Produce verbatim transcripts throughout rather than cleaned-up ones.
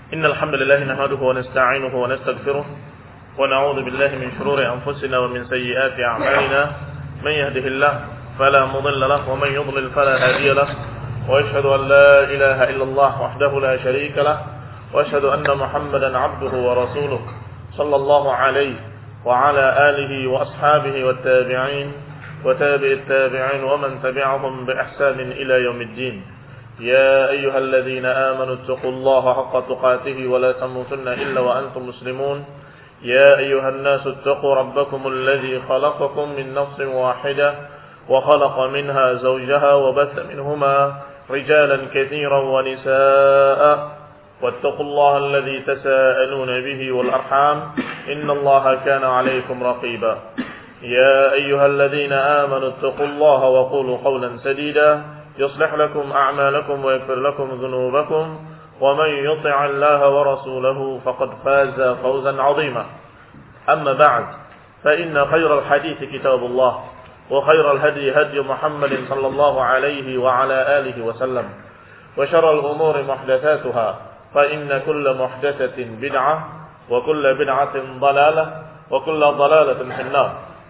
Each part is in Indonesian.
إن الحمد لله نحمده ونستعينه ونستغفره ونعوذ بالله من شرور أنفسنا ومن سيئات أعمالنا من يهده الله فلا مضل له ومن يضلل فلا هادي له وأشهد أن لا إله إلا الله وحده لا شريك له وأشهد أن محمدا عبده ورسوله صلى الله عليه وعلى آله وأصحابه والتابعين وتابع التابعين ومن تبعهم بإحسان إلى يوم الدين. يا أيها الذين آمنوا اتقوا الله حق تقاته ولا تموتن إلا وأنتم مسلمون. يا أيها الناس اتقوا ربكم الذي خلقكم من نفس واحدة وخلق منها زوجها وبث منهما رجالا كثيرا ونساء واتقوا الله الذي تساءلون به والأرحام إن الله كان عليكم رقيبا. يا أيها الذين آمنوا اتقوا الله وقولوا قولا سديدا يصلح لكم أعمالكم ويغفر لكم ذنوبكم ومن يطع الله ورسوله فقد فاز فوزا عظيما. أما بعد فإن خير الحديث كتاب الله وخير الهدي هدي محمد صلى الله عليه وعلى آله وسلم وشر الأمور محدثاتها فإن كل محدثة بدعة وكل بدعة ضلالة وكل ضلالة في النار.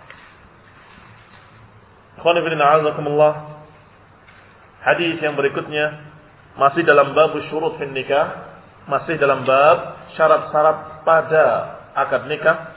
Ikhwan fillah a'azakumullah. Hadis yang berikutnya masih dalam bab syurut fin nikah, masih dalam bab syarat-syarat pada akad nikah.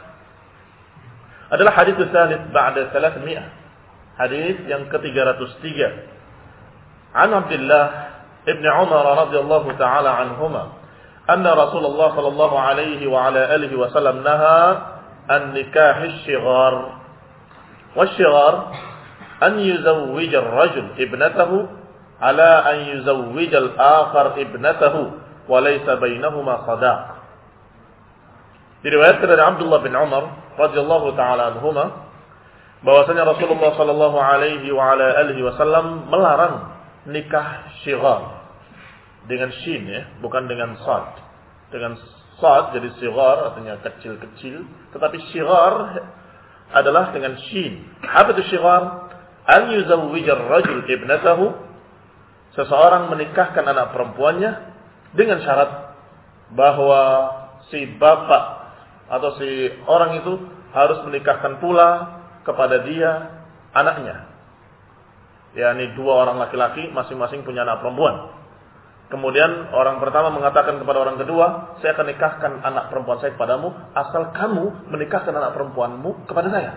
Adalah hadis tsalits ba'da thalathmi'ah. Hadis yang ke tiga ratus tiga. An Abdullah ibn Umar radhiyallahu ta'ala anhuma anna Rasulullah sallallahu alaihi wa ala alihi wasallam naha an nikah asy-shighar. Wasy-shighar an yuzawwij ar-rajul ibnatahu ala an yuzawwij al-akhar ibnatahu wa laysa bainahuma sadaq. Diriwayatkan dari Abdullah bin Umar radhiyallahu ta'ala anhuma bahwasanya Rasulullah sallallahu alaihi wa ala alihi wasallam melarang nikah syighar dengan shin ya, bukan dengan sad. Dengan sad jadi syighar artinya kecil-kecil, tetapi syighar adalah dengan shin. Apa itu syighar? An yuzawwij ar-rajul ibnatahu, seseorang menikahkan anak perempuannya dengan syarat bahwa si bapak atau si orang itu harus menikahkan pula kepada dia anaknya. yakni dua orang laki-laki masing-masing punya anak perempuan. Kemudian orang pertama mengatakan kepada orang kedua, saya akan nikahkan anak perempuan saya kepadamu asal kamu menikahkan anak perempuanmu kepada saya.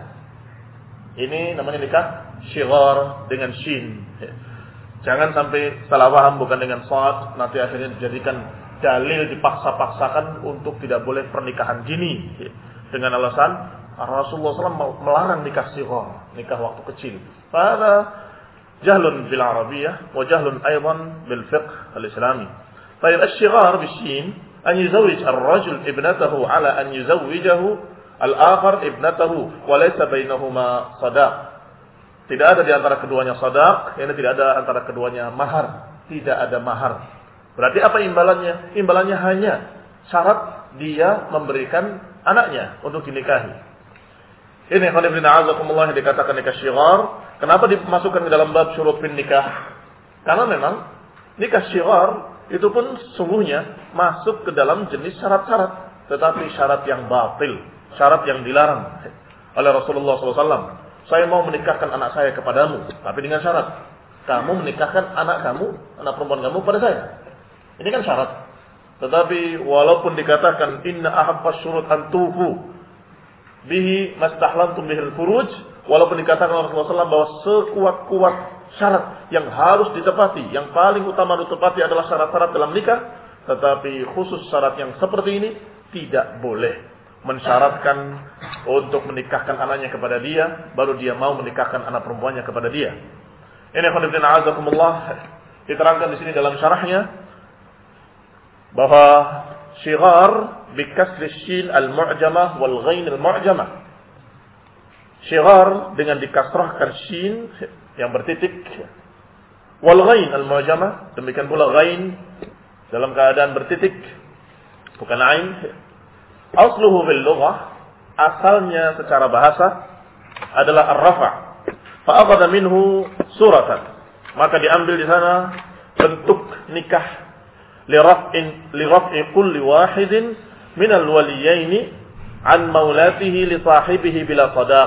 Ini namanya nikah syighar dengan shin. Jangan sampai salah paham, bukan dengan sad, nanti akhirnya dijadikan dalil dipaksa-paksakan untuk tidak boleh pernikahan dini dengan alasan Rasulullah shallallahu alaihi wasallam melarang nikah syighar, nikah waktu kecil. Pada jahlun bil arabiyyah wa jahlun aidan bil fiqh al-islami. Baik, asy-syighar bisyin an yuzawwij ar-rajul ibnatahu ala an yuzawwijahu al-akhar ibnatahu wa laysa bainahuma sadaq. Tidak ada di antara keduanya sadaq, yakni tidak ada antara keduanya mahar, tidak ada mahar. Berarti apa imbalannya? Imbalannya hanya syarat dia memberikan anaknya untuk dinikahi. Ini khonibina a'azakumullah yang dikatakan nikah syighar. Kenapa dimasukkan ke dalam bab syurut fin nikah? Karena memang nikah syighar itu pun sungguhnya masuk ke dalam jenis syarat-syarat, tetapi syarat yang batil, syarat yang dilarang oleh Rasulullah shallallahu alaihi wasallam. Saya mau menikahkan anak saya kepadamu, tapi dengan syarat kamu menikahkan anak kamu, anak perempuan kamu pada saya. Ini kan syarat. Tetapi walaupun dikatakan inna ahaqqas syurut an tufu bihi mastahlantum bihil furuj, walaupun dikatakan oleh Rasulullah shallallahu alaihi wasallam bahwa sekuat-kuat syarat yang harus ditepati, yang paling utama ditepati adalah syarat-syarat dalam nikah, tetapi khusus syarat yang seperti ini tidak boleh mensyaratkan untuk menikahkan anaknya kepada dia, baru dia mau menikahkan anak perempuannya kepada dia. Ini khonibina a'azakumullah diterangkan di sini dalam syarahnya bahwa syighar bikasri shin al-mu'jamah wal ghain al-mu'jamah. Syighar dengan dikasrahkan shin yang bertitik wal ghain al-mu'jamah, demikian pula ghain dalam keadaan bertitik bukan ain. Asluhu bil lughah, asalnya secara bahasa adalah ar-rafa'. Fa akhadha minhu suratan. Maka diambil di sana bentuk nikah liraf'in liraf'i kulli wahidin minal waliyaini an maulatihi li sahibihi bila sadaq.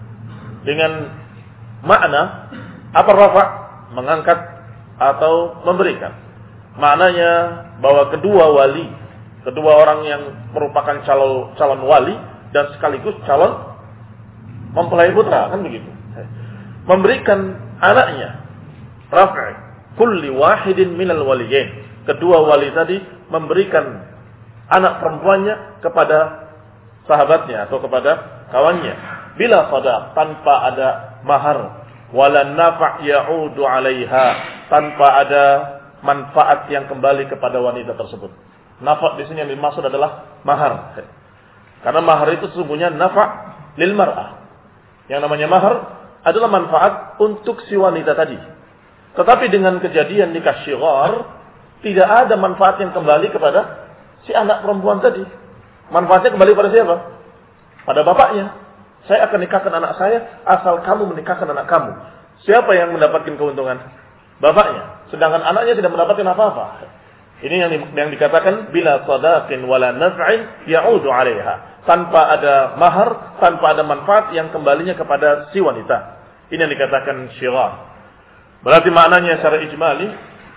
Dengan makna apa rafa'? Mengangkat atau memberikan. Maknanya bahwa kedua wali, kedua orang yang merupakan calon calon wali dan sekaligus calon mempelai putra, kan begitu. Memberikan anaknya, rafa' kulli wahidin minal waliyain. Kedua wali tadi memberikan anak perempuannya kepada sahabatnya atau kepada kawannya bila sadaq, tanpa ada mahar, wala nafa' ya'udu 'alaiha, tanpa ada manfaat yang kembali kepada wanita tersebut. Nafa' di sini yang dimaksud adalah mahar. Karena mahar itu sesungguhnya nafa' lil mar'ah. Yang namanya mahar adalah manfaat untuk si wanita tadi. Tetapi dengan kejadian nikah syighar, tidak ada manfaat yang kembali kepada si anak perempuan tadi. Manfaatnya kembali pada siapa? Pada bapaknya. Saya akan nikahkan anak saya asal kamu menikahkan anak kamu. Siapa yang mendapatkan keuntungan? Bapaknya. Sedangkan anaknya tidak mendapatkan apa-apa. Ini yang, di, yang dikatakan bila sadaqin wala naf'in ya'udu 'alaiha. Tanpa ada mahar, tanpa ada manfaat yang kembalinya kepada si wanita. Ini yang dikatakan syighar. Berarti maknanya secara ijmali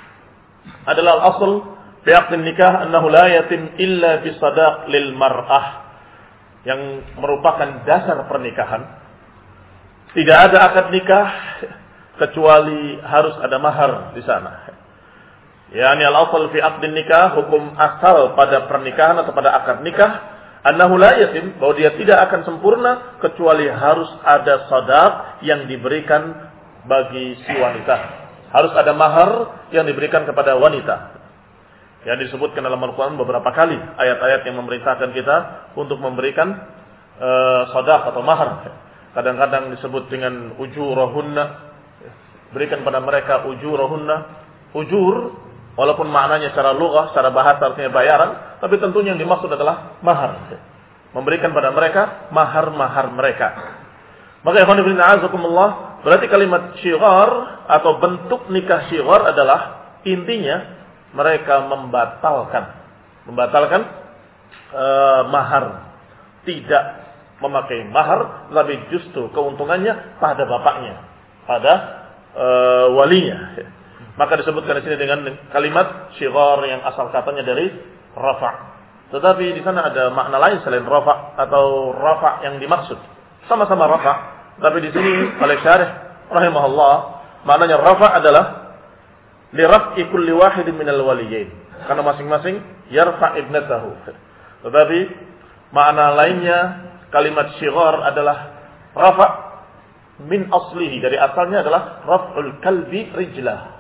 adalah al-asl fi 'aqdin nikah annahu la yatim illa bi sadaq lil mar'ah. Yang merupakan dasar pernikahan. Tidak ada akad nikah kecuali harus ada mahar di sana. Yani al-asl fi 'aqdin nikah, hukum asal pada pernikahan atau pada akad nikah, annahu la yatim, bahwa dia tidak akan sempurna kecuali harus ada sadaq yang diberikan bagi si wanita. Harus ada mahar yang diberikan kepada wanita. Yang disebutkan dalam Al-Quran beberapa kali ayat-ayat yang memerintahkan kita untuk memberikan uh, sadaq atau mahar. Kadang-kadang disebut dengan ujurahunna, berikan pada mereka ujurahunna. Ujur walaupun maknanya secara lughah, secara bahasa artinya bayaran, tapi tentunya yang dimaksud adalah mahar. Memberikan pada mereka mahar-mahar mereka. Maka ikhwan fillah a'azakumullah, berarti kalimat syighar atau bentuk nikah syighar adalah intinya mereka membatalkan membatalkan uh, mahar, tidak memakai mahar, tapi justru keuntungannya pada bapaknya, pada uh, walinya. Maka disebutkan di sini dengan kalimat syighar yang asal katanya dari rafa'. Tetapi di sana ada makna lain selain rafa' atau rafa' yang dimaksud. Sama-sama rafa', tapi di sini oleh syarih rahimahullah maknanya rafa' adalah li raf'i kulli wahidin minal waliyain. Karena masing-masing yarfa' ibnatahu. Tetapi makna lainnya kalimat syighar adalah rafa' min aslihi, dari asalnya adalah raf'ul kalbi rijlah.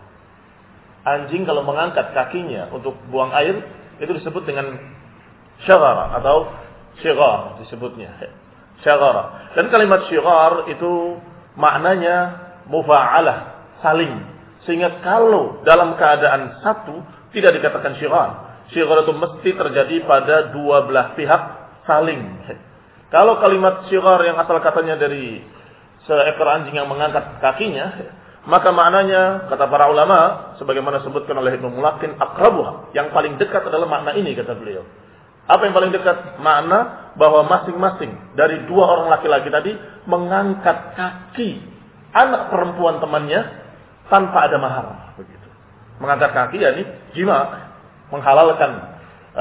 Anjing kalau mengangkat kakinya untuk buang air itu disebut dengan syaghara atau syighar disebutnya. Syaghara. Dan kalimat syighar itu maknanya mufa'alah, saling. Sehingga kalau dalam keadaan satu tidak dikatakan syighar. Syighar itu mesti terjadi pada dua belah pihak saling. Kalau kalimat syighar yang asal katanya dari seekor anjing yang mengangkat kakinya, maka maknanya kata para ulama sebagaimana disebutkan oleh Ibnu Mulakin aqrabuha, yang paling dekat adalah makna ini kata beliau. Apa yang paling dekat? Makna bahwa masing-masing dari dua orang laki-laki tadi mengangkat kaki anak perempuan temannya tanpa ada mahar, begitu. Mengangkat kaki yakni jima, menghalalkan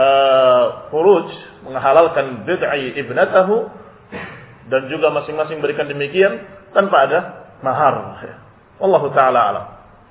uh, furuj, menghalalkan bid'i ibnatahu, dan juga masing-masing berikan demikian tanpa ada mahar. Wallahu taala alam.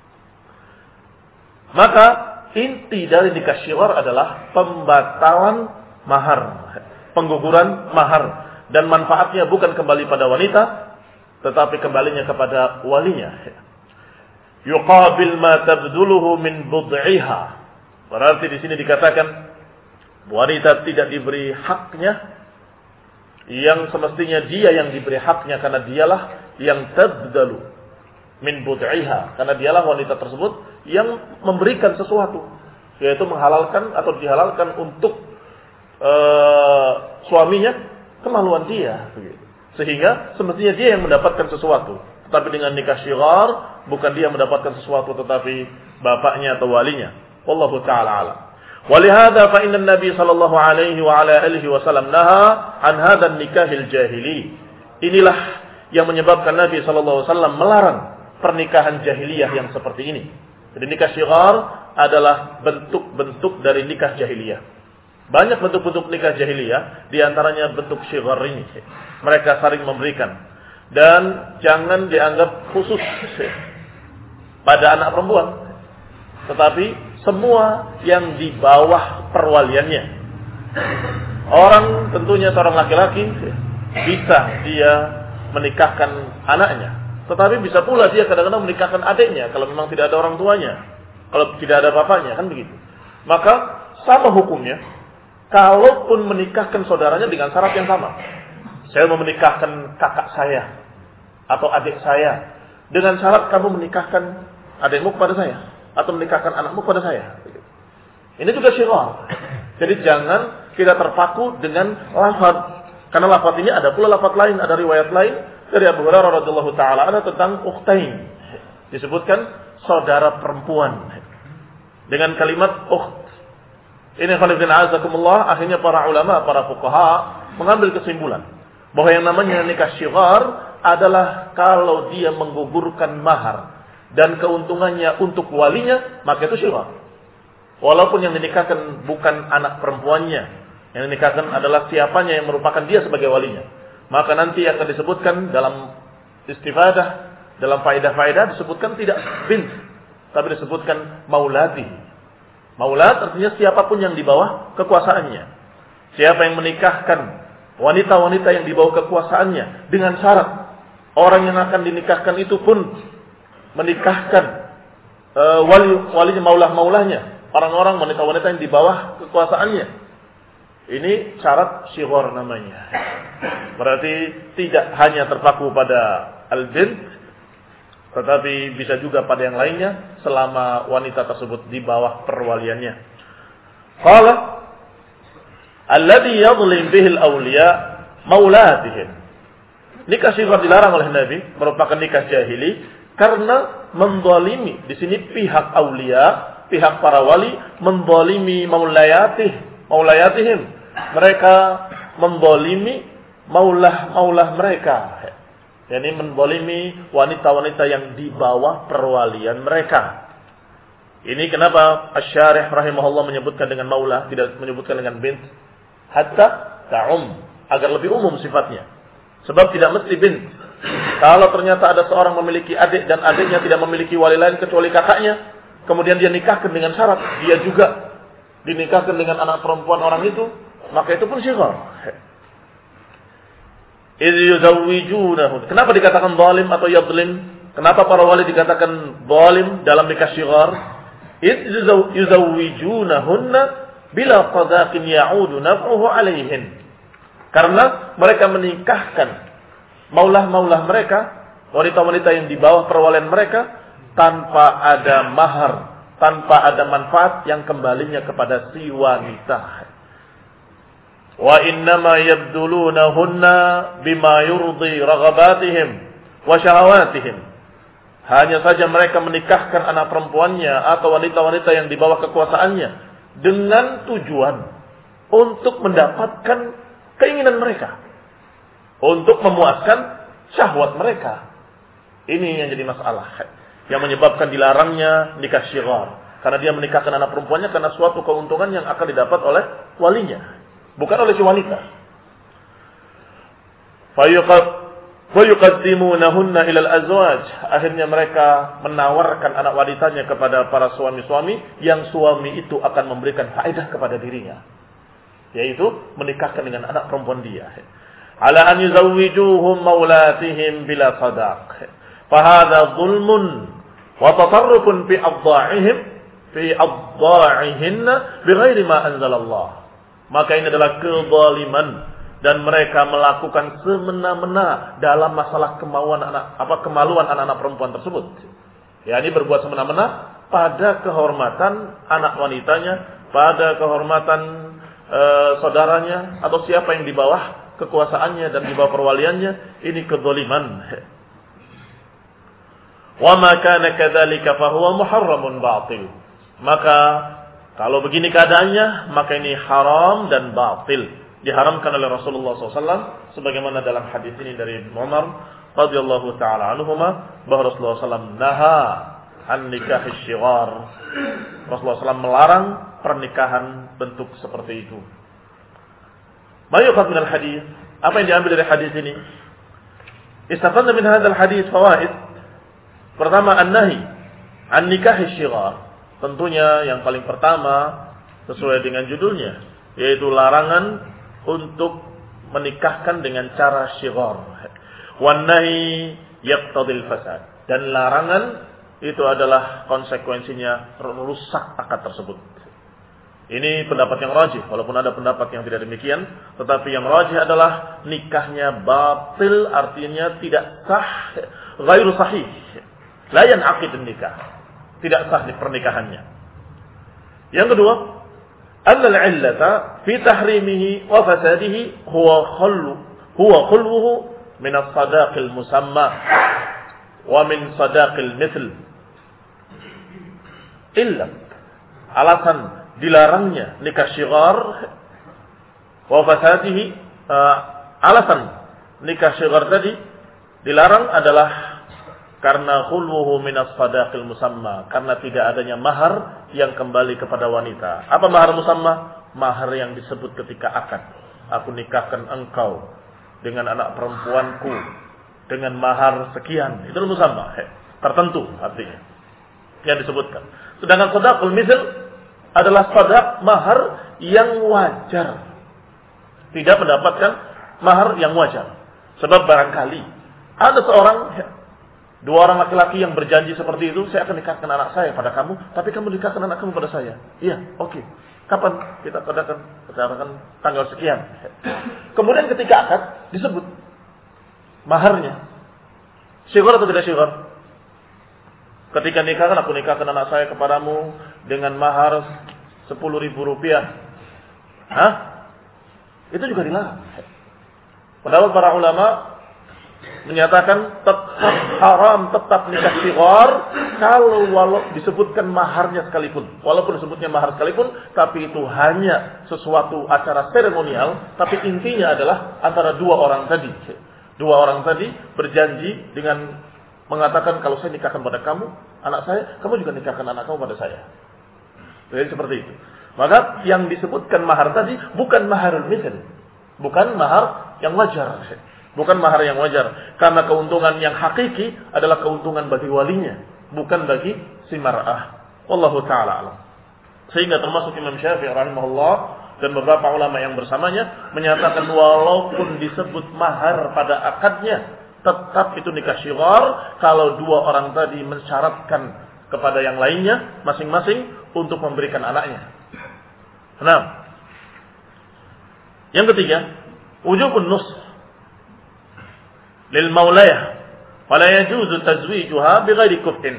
Maka inti dari nikah syighar adalah pembatalan mahar, pengguguran mahar, dan manfaatnya bukan kembali pada wanita, tetapi kembalinya kepada walinya. Yuqabil ma tabduluhu min bud'iha. Berarti di sini dikatakan wanita tidak diberi haknya yang semestinya dia yang diberi haknya, karena dialah yang tabdalu min bud'iha, karena dialah wanita tersebut yang memberikan sesuatu, yaitu menghalalkan atau dihalalkan untuk uh, suaminya kemaluan dia, sehingga semestinya dia yang mendapatkan sesuatu. Tapi dengan nikah syighar bukan dia mendapatkan sesuatu, tetapi bapaknya atau walinya. Wallahu ta'ala alam. Walihada fa inna Nabi sallallahu alaihi wa ala alihi wasallam naha an hadzal nikahil jahili. Inilah yang menyebabkan Nabi sallallahu alaihi wasallam melarang pernikahan jahiliyah yang seperti ini. Jadi nikah syighar adalah bentuk-bentuk dari nikah jahiliyah. Banyak bentuk-bentuk nikah jahiliyah, di antaranya bentuk syighar ini. Mereka saling memberikan, dan jangan dianggap khusus pada anak perempuan, tetapi semua yang di bawah perwaliannya. Orang tentunya seorang laki-laki bisa dia menikahkan anaknya, tetapi bisa pula dia kadang-kadang menikahkan adiknya kalau memang tidak ada orang tuanya, kalau tidak ada bapaknya, kan begitu. Maka sama hukumnya kalaupun menikahkan saudaranya dengan syarat yang sama. Saya mau menikahkan kakak saya atau adik saya dengan syarat kamu menikahkan adikmu kepada saya atau menikahkan anakmu kepada saya. Ini juga syighar. Jadi jangan kita terpaku dengan lafaz, karena lafaz ini ada pula lafaz lain, ada riwayat lain dari Abu Hurairah radhiyallahu taala ada tentang ukhtain. Disebutkan saudara perempuan dengan kalimat ukht. Ini khalifina azakumullah, akhirnya para ulama, para fuqaha mengambil kesimpulan bahwa yang namanya nikah syighar adalah kalau dia menggugurkan mahar dan keuntungannya untuk walinya, maka itu syighar. Walaupun yang dinikahkan bukan anak perempuannya, yang dinikahkan adalah siapanya yang merupakan dia sebagai walinya, maka nanti akan disebutkan dalam istifadah, dalam faedah-faedah disebutkan tidak bint, tapi disebutkan maulati. Maulad artinya siapapun yang di bawah kekuasaannya. Siapa yang menikahkan wanita-wanita yang di bawah kekuasaannya dengan syarat orang yang akan dinikahkan itu pun menikahkan uh, wali walinya maulah-maulahnya, orang-orang wanita-wanita yang di bawah kekuasaannya. Ini syarat syighar namanya. Berarti tidak hanya terpaku pada al-bint, tetapi bisa juga pada yang lainnya selama wanita tersebut di bawah perwaliannya. Qala alladhi yadhlim bihi al-awliya maulatihim. Nikah syighar dilarang oleh Nabi, merupakan nikah jahili karena menzalimi. Di sini pihak aulia, pihak para wali menzalimi maulayatih, maulayatihim. Mereka menzalimi maulah-maulah mereka. Yani menzalimi wanita-wanita yang di bawah perwalian mereka. Ini kenapa Asy-Syarih rahimahullah menyebutkan dengan maulah, tidak menyebutkan dengan bint, hatta ta'um, agar lebih umum sifatnya. Sebab tidak mesti bint. Kalau ternyata ada seorang memiliki adik dan adiknya tidak memiliki wali lain kecuali kakaknya, kemudian dia nikahkan dengan syarat dia juga dinikahkan dengan anak perempuan orang itu, maka itu pun syighar. Idh yuzawwijunahum. Kenapa dikatakan zalim atau yadlim? Kenapa para wali dikatakan zalim dalam nikah syighar? Idh yuzawwijunahunna bila qadaqin ya'udu naf'uhu 'alayhin. Karena mereka menikahkan maulah-maulah mereka, wanita-wanita yang di bawah perwalian mereka tanpa ada mahar, tanpa ada manfaat yang kembalinya kepada si wanita. Wa innama yabdulunahunna bima yurdi raghabatihim wa syahawatihim. Hanya saja mereka menikahkan anak perempuannya atau wanita-wanita yang di bawah kekuasaannya dengan tujuan untuk mendapatkan keinginan mereka, untuk memuaskan syahwat mereka. Ini yang jadi masalah, yang menyebabkan dilarangnya nikah syighar. Karena dia menikahkan anak perempuannya karena suatu keuntungan yang akan didapat oleh walinya, bukan oleh si wanita. Fayuqaddimunahunna ilal azwaj. Akhirnya mereka menawarkan anak wanitanya kepada para suami-suami yang suami itu akan memberikan faedah kepada dirinya, yaitu menikahkan dengan anak perempuan dia. Ala an yuzawwijuhum maulatihim bila sadaq. Fahadha zulmun wa tatarrufun fi adha'ihim fi adha'ihinna bighairi ma anzalallah. Maka ini adalah kezaliman dan mereka melakukan semena-mena dalam masalah kemauan anak apa kemaluan anak-anak perempuan tersebut. Ya, ini berbuat semena-mena pada kehormatan anak wanitanya, pada kehormatan e, saudaranya atau siapa yang di bawah kekuasaannya dan di bawah perwaliannya. Ini kezaliman. Wa ma kana kadzalika fa huwa muharramun batil. Maka Kalau begini keadaannya, maka ini haram dan batil. Diharamkan oleh Rasulullah shallallahu alaihi wasallam, sebagaimana dalam hadis ini dari Umar radhiyallahu taala anhuma, bahwa Rasulullah shallallahu alaihi wasallam naha an nikah syighar. Rasulullah shallallahu alaihi wasallam melarang pernikahan bentuk seperti itu. Ma yuqad min al-hadis, apa yang diambil dari hadis ini? Istafadna min hadzal hadis fawaid. Pertama, an-nahi an nikah syighar. Tentunya yang paling pertama sesuai dengan judulnya, yaitu larangan untuk menikahkan dengan cara syighar. Wan nahi yaqtadil fasad. Dan larangan itu adalah konsekuensinya rusak akad tersebut. Ini pendapat yang rajih, walaupun ada pendapat yang tidak demikian, tetapi yang rajih adalah nikahnya batil, artinya tidak sah, ghairu sahih. La yan'aqid nikah. Tidak sah di pernikahannya. Yang kedua, anna al-'illata fi tahrimihi wa fasadihi huwa khullu huwa khulwuhu min as-sadaq al-musamma wa min sadaq al-mithl. Illa alasan dilarangnya nikah syighar wa fasadihi, uh, alasan nikah syighar tadi dilarang adalah karena khulwuhu minas sadaqil musamma, karena tidak adanya mahar yang kembali kepada wanita. Apa mahar musamma? Mahar yang disebut ketika akad. Aku nikahkan engkau dengan anak perempuanku dengan mahar sekian. Itu musamma, tertentu artinya yang disebutkan. Sedangkan sadaqul mithl adalah sadaq mahar yang wajar. Tidak mendapatkan mahar yang wajar. Sebab barangkali ada seorang, dua orang laki-laki yang berjanji seperti itu, saya akan nikahkan anak saya pada kamu, tapi kamu nikahkan anak kamu pada saya. Iya, oke. Okay. Kapan kita katakan? Katakan tanggal sekian. Kemudian ketika akad disebut maharnya. Syighar atau tidak syighar? Ketika nikahkan, aku nikahkan anak saya kepadamu dengan mahar sepuluh ribu rupiah. Hah? Itu juga dilarang. Pendapat para ulama menyatakan tetap haram, tetap nikah syighar kalau walau disebutkan maharnya sekalipun. Walaupun disebutnya mahar sekalipun, tapi itu hanya sesuatu acara seremonial, tapi intinya adalah antara dua orang tadi. Dua orang tadi berjanji dengan mengatakan kalau saya nikahkan pada kamu, anak saya, kamu juga nikahkan anak kamu pada saya. Jadi seperti itu. Maka yang disebutkan mahar tadi bukan maharul mithl, bukan mahar yang wajar. Bukan mahar yang wajar. Karena keuntungan yang hakiki adalah keuntungan bagi walinya, bukan bagi si mar'ah. Wallahu ta'ala alam. Sehingga termasuk Imam Syafi'i rahimahullah dan beberapa ulama yang bersamanya menyatakan walaupun disebut mahar pada akadnya, tetap itu nikah syighar kalau dua orang tadi mensyaratkan kepada yang lainnya masing-masing untuk memberikan anaknya. Nah, yang ketiga, wujubun nus lil maulayah wala yajuzu tazwijuha bighairi kuf'in.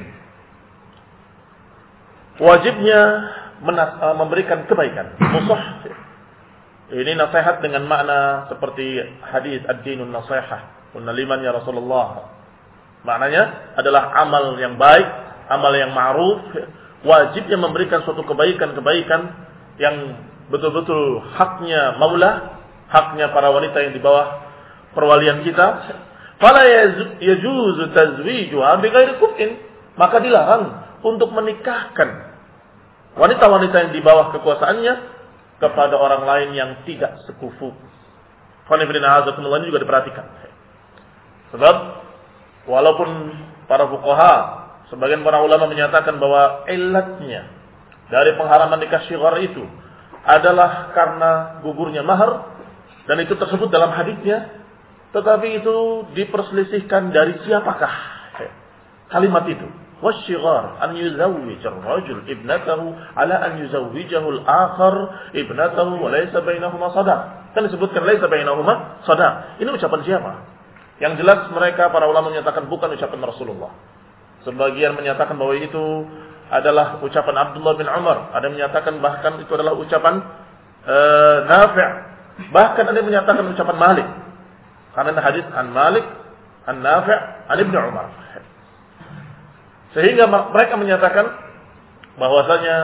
Wajibnya menas- memberikan kebaikan, nusah. Ini nasihat dengan makna seperti hadis ad-dinun nasihah, kunaliman ya Rasulullah. Maknanya adalah amal yang baik, amal yang ma'ruf. Wajibnya memberikan suatu kebaikan-kebaikan yang betul-betul haknya maula, haknya para wanita yang di bawah perwalian kita. Fala yajuzu tazwijuha bighairi kuf'in, maka dilarang untuk menikahkan wanita-wanita yang di bawah kekuasaannya kepada orang lain yang tidak sekufu. Qanifidina hazakumullah ini juga diperhatikan. Sebab walaupun para fuqaha, sebagian para ulama menyatakan bahwa ilatnya dari pengharaman nikah syighar itu adalah karena gugurnya mahar, dan itu tersebut dalam hadisnya. Tetapi itu diperselisihkan dari siapakah kalimat itu. Wasyighar an yuzawwij ar-rajul ibnatahu ala an yuzawwijahu al-akhar ibnatahu wa laysa bainahuma sadaq. Kan disebutkan laysa bainahuma sadaq. Ini ucapan siapa? Yang jelas mereka para ulama menyatakan bukan ucapan Rasulullah. Sebagian menyatakan bahwa itu adalah ucapan Abdullah bin Umar. Ada yang menyatakan bahkan itu adalah ucapan uh, Nafi'. Bahkan ada yang menyatakan ucapan Malik. Karena hadis an Malik, an Nafi', an Ibnu Umar. Sehingga mereka menyatakan bahwasanya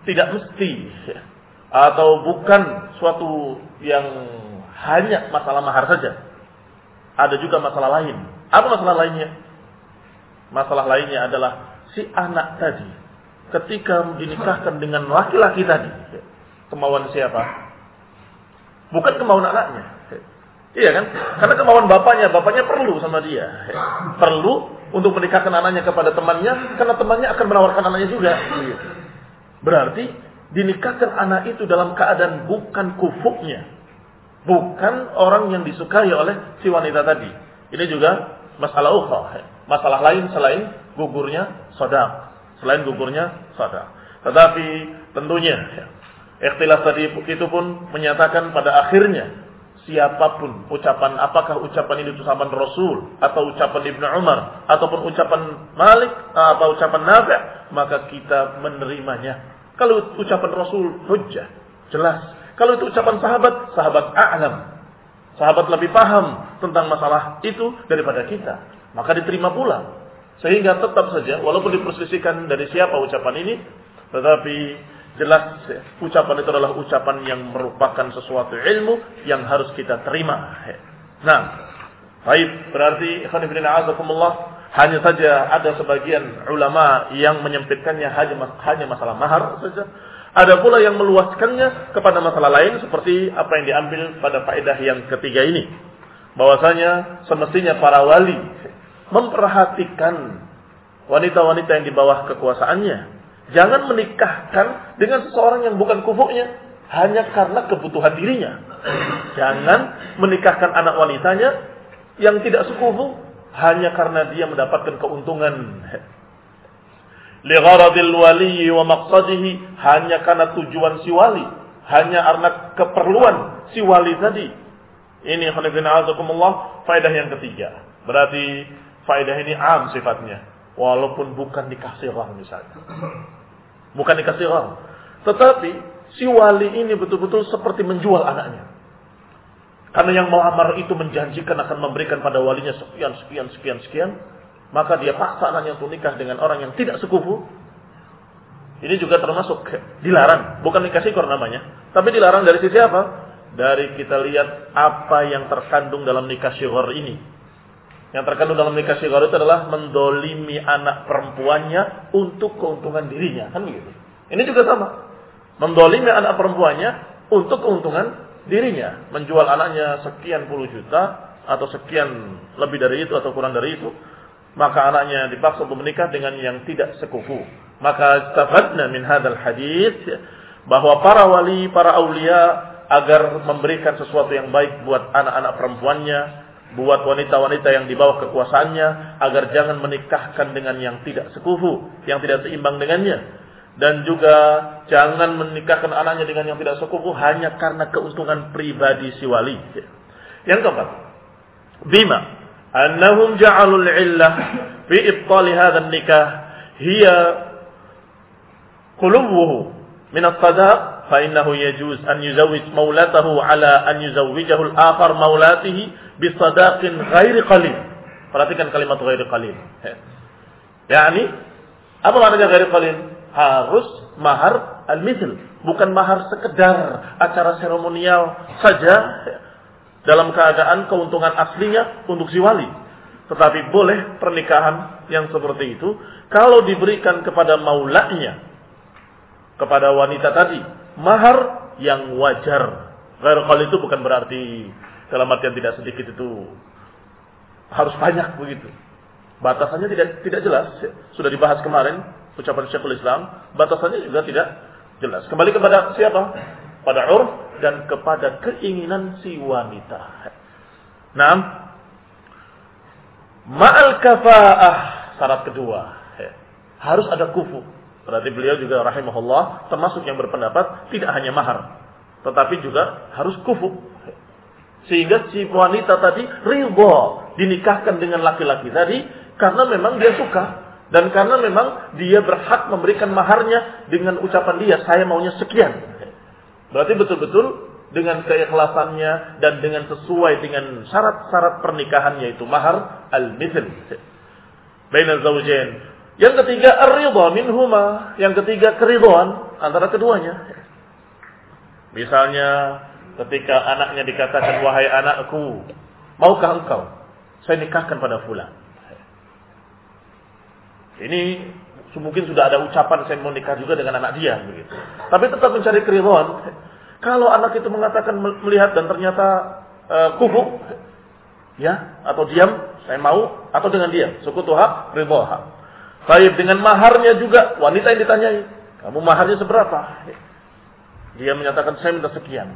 tidak mesti ya, atau bukan suatu yang hanya masalah mahar saja. Ada juga masalah lain. Apa masalah lainnya? Masalah lainnya adalah si anak tadi ketika dinikahkan dengan laki-laki tadi, kemauan siapa? Bukan kemauan anaknya. Iya kan? Karena kemauan bapaknya, bapaknya perlu sama dia. Perlu untuk menikahkan anaknya kepada temannya, karena temannya akan menawarkan anaknya juga. Berarti dinikahkan anak itu dalam keadaan bukan kufuknya, bukan orang yang disukai oleh si wanita tadi. Ini juga masalah ukhra, masalah lain selain gugurnya shadaq, selain gugurnya shadaq. Tetapi tentunya ikhtilaf tadi itu pun menyatakan pada akhirnya siapapun ucapan, apakah ucapan ini ucapan Rasul atau ucapan Ibnu Umar ataupun ucapan Malik atau ucapan Nafi', maka kita menerimanya. Kalau ucapan Rasul hujjah, jelas. Kalau itu ucapan sahabat, sahabat a'lam. Sahabat lebih paham tentang masalah itu daripada kita, maka diterima pula. Sehingga tetap saja walaupun diperselisihkan dari siapa ucapan ini, tetapi jelas ucapan itu adalah ucapan yang merupakan sesuatu ilmu yang harus kita terima. Nah, baik, berarti ikhwan fillah azakumullah, hanya saja ada sebagian ulama yang menyempitkannya hanya hanya masalah mahar saja. Ada pula yang meluaskannya kepada masalah lain seperti apa yang diambil pada faedah yang ketiga ini. Bahwasanya semestinya para wali memperhatikan wanita-wanita yang di bawah kekuasaannya. Jangan menikahkan dengan seseorang yang bukan kufuknya hanya karena kebutuhan dirinya. Jangan menikahkan anak wanitanya yang tidak sekufu hanya karena dia mendapatkan keuntungan. Li gharadil wali wa maqsadihi, hanya karena tujuan si wali, hanya karena keperluan si wali tadi. Ini khonibina azakumullah faedah yang ketiga. Berarti faedah ini am sifatnya, walaupun bukan nikah sirah misalnya. Bukan nikah sirah, tetapi si wali ini betul-betul seperti menjual anaknya. Karena yang mu'amar itu menjanjikan akan memberikan pada walinya sekian, sekian, sekian, sekian. Maka dia paksa anaknya untuk nikah dengan orang yang tidak sekufu. Ini juga termasuk dilarang. Bukan nikah sirah namanya. Tapi dilarang dari sisi apa? Dari kita lihat apa yang terkandung dalam nikah sirah ini. Yang terkandung dalam nikah sirah itu adalah mendolimi anak perempuannya untuk keuntungan dirinya. Kan begitu. Ini juga sama. Mendolimi anak perempuannya untuk keuntungan dirinya. Menjual anaknya sekian puluh juta atau sekian lebih dari itu atau kurang dari itu. Maka anaknya dipaksa untuk menikah dengan yang tidak sekufu. Maka istafadna min hadzal hadits bahwa para wali, para aulia agar memberikan sesuatu yang baik buat anak-anak perempuannya, buat wanita-wanita yang di bawah kekuasaannya, agar jangan menikahkan dengan yang tidak sekufu, yang tidak seimbang dengannya. Dan juga jangan menikahkan anaknya dengan yang tidak sekufu hanya karena keuntungan pribadi si wali. Yang keempat, bima annahum ja'alul illah fi ibtali hadzal nikah hiya qulubuhu min as-sadaq fa innahu yajuz an yuzawwij maulatahu ala an yuzawwijahu al-akhar maulatihi bi sadaqin ghairi qalil. Perhatikan kalimat ghairi qalil. Yani apa maknanya ghairi qalil? Harus mahar al-mithl, bukan mahar sekedar acara seremonial saja dalam keadaan keuntungan aslinya untuk si wali. Tetapi boleh pernikahan yang seperti itu kalau diberikan kepada maulanya, kepada wanita tadi, mahar yang wajar. Ghairi qalil itu bukan berarti dalam artian tidak sedikit itu harus banyak begitu. Batasannya tidak tidak jelas. Sudah dibahas kemarin ucapan Syekhul Islam, batasannya juga tidak jelas. Kembali kepada siapa? Pada urf dan kepada keinginan si wanita. Naam. Ma'al kafa'ah, syarat kedua. Harus ada kufu. Berarti beliau juga rahimahullah termasuk yang berpendapat tidak hanya mahar, tetapi juga harus kufu. Sehingga si wanita tadi ridha dinikahkan dengan laki-laki tadi karena memang dia suka. Dan karena memang dia berhak memberikan maharnya dengan ucapan dia, saya maunya sekian. Berarti betul-betul dengan keikhlasannya dan dengan sesuai dengan syarat-syarat pernikahannya itu mahar al-mithl bainal zawjain. Yang ketiga ar-ridha minhuma, yang ketiga keridhaan antara keduanya. Misalnya ketika anaknya dikatakan, wahai anakku, maukah engkau saya nikahkan pada fulan? Ini mungkin sudah ada ucapan saya mau nikah juga dengan anak dia, begitu. Tapi tetap mencari keridhaan. Kalau anak itu mengatakan melihat dan ternyata uh, kufu, ya, atau diam, saya mau, atau dengan dia, sukutuha, ridhaha. Baik, dengan maharnya juga wanita yang ditanyai, kamu maharnya seberapa? Dia menyatakan saya minta sekian.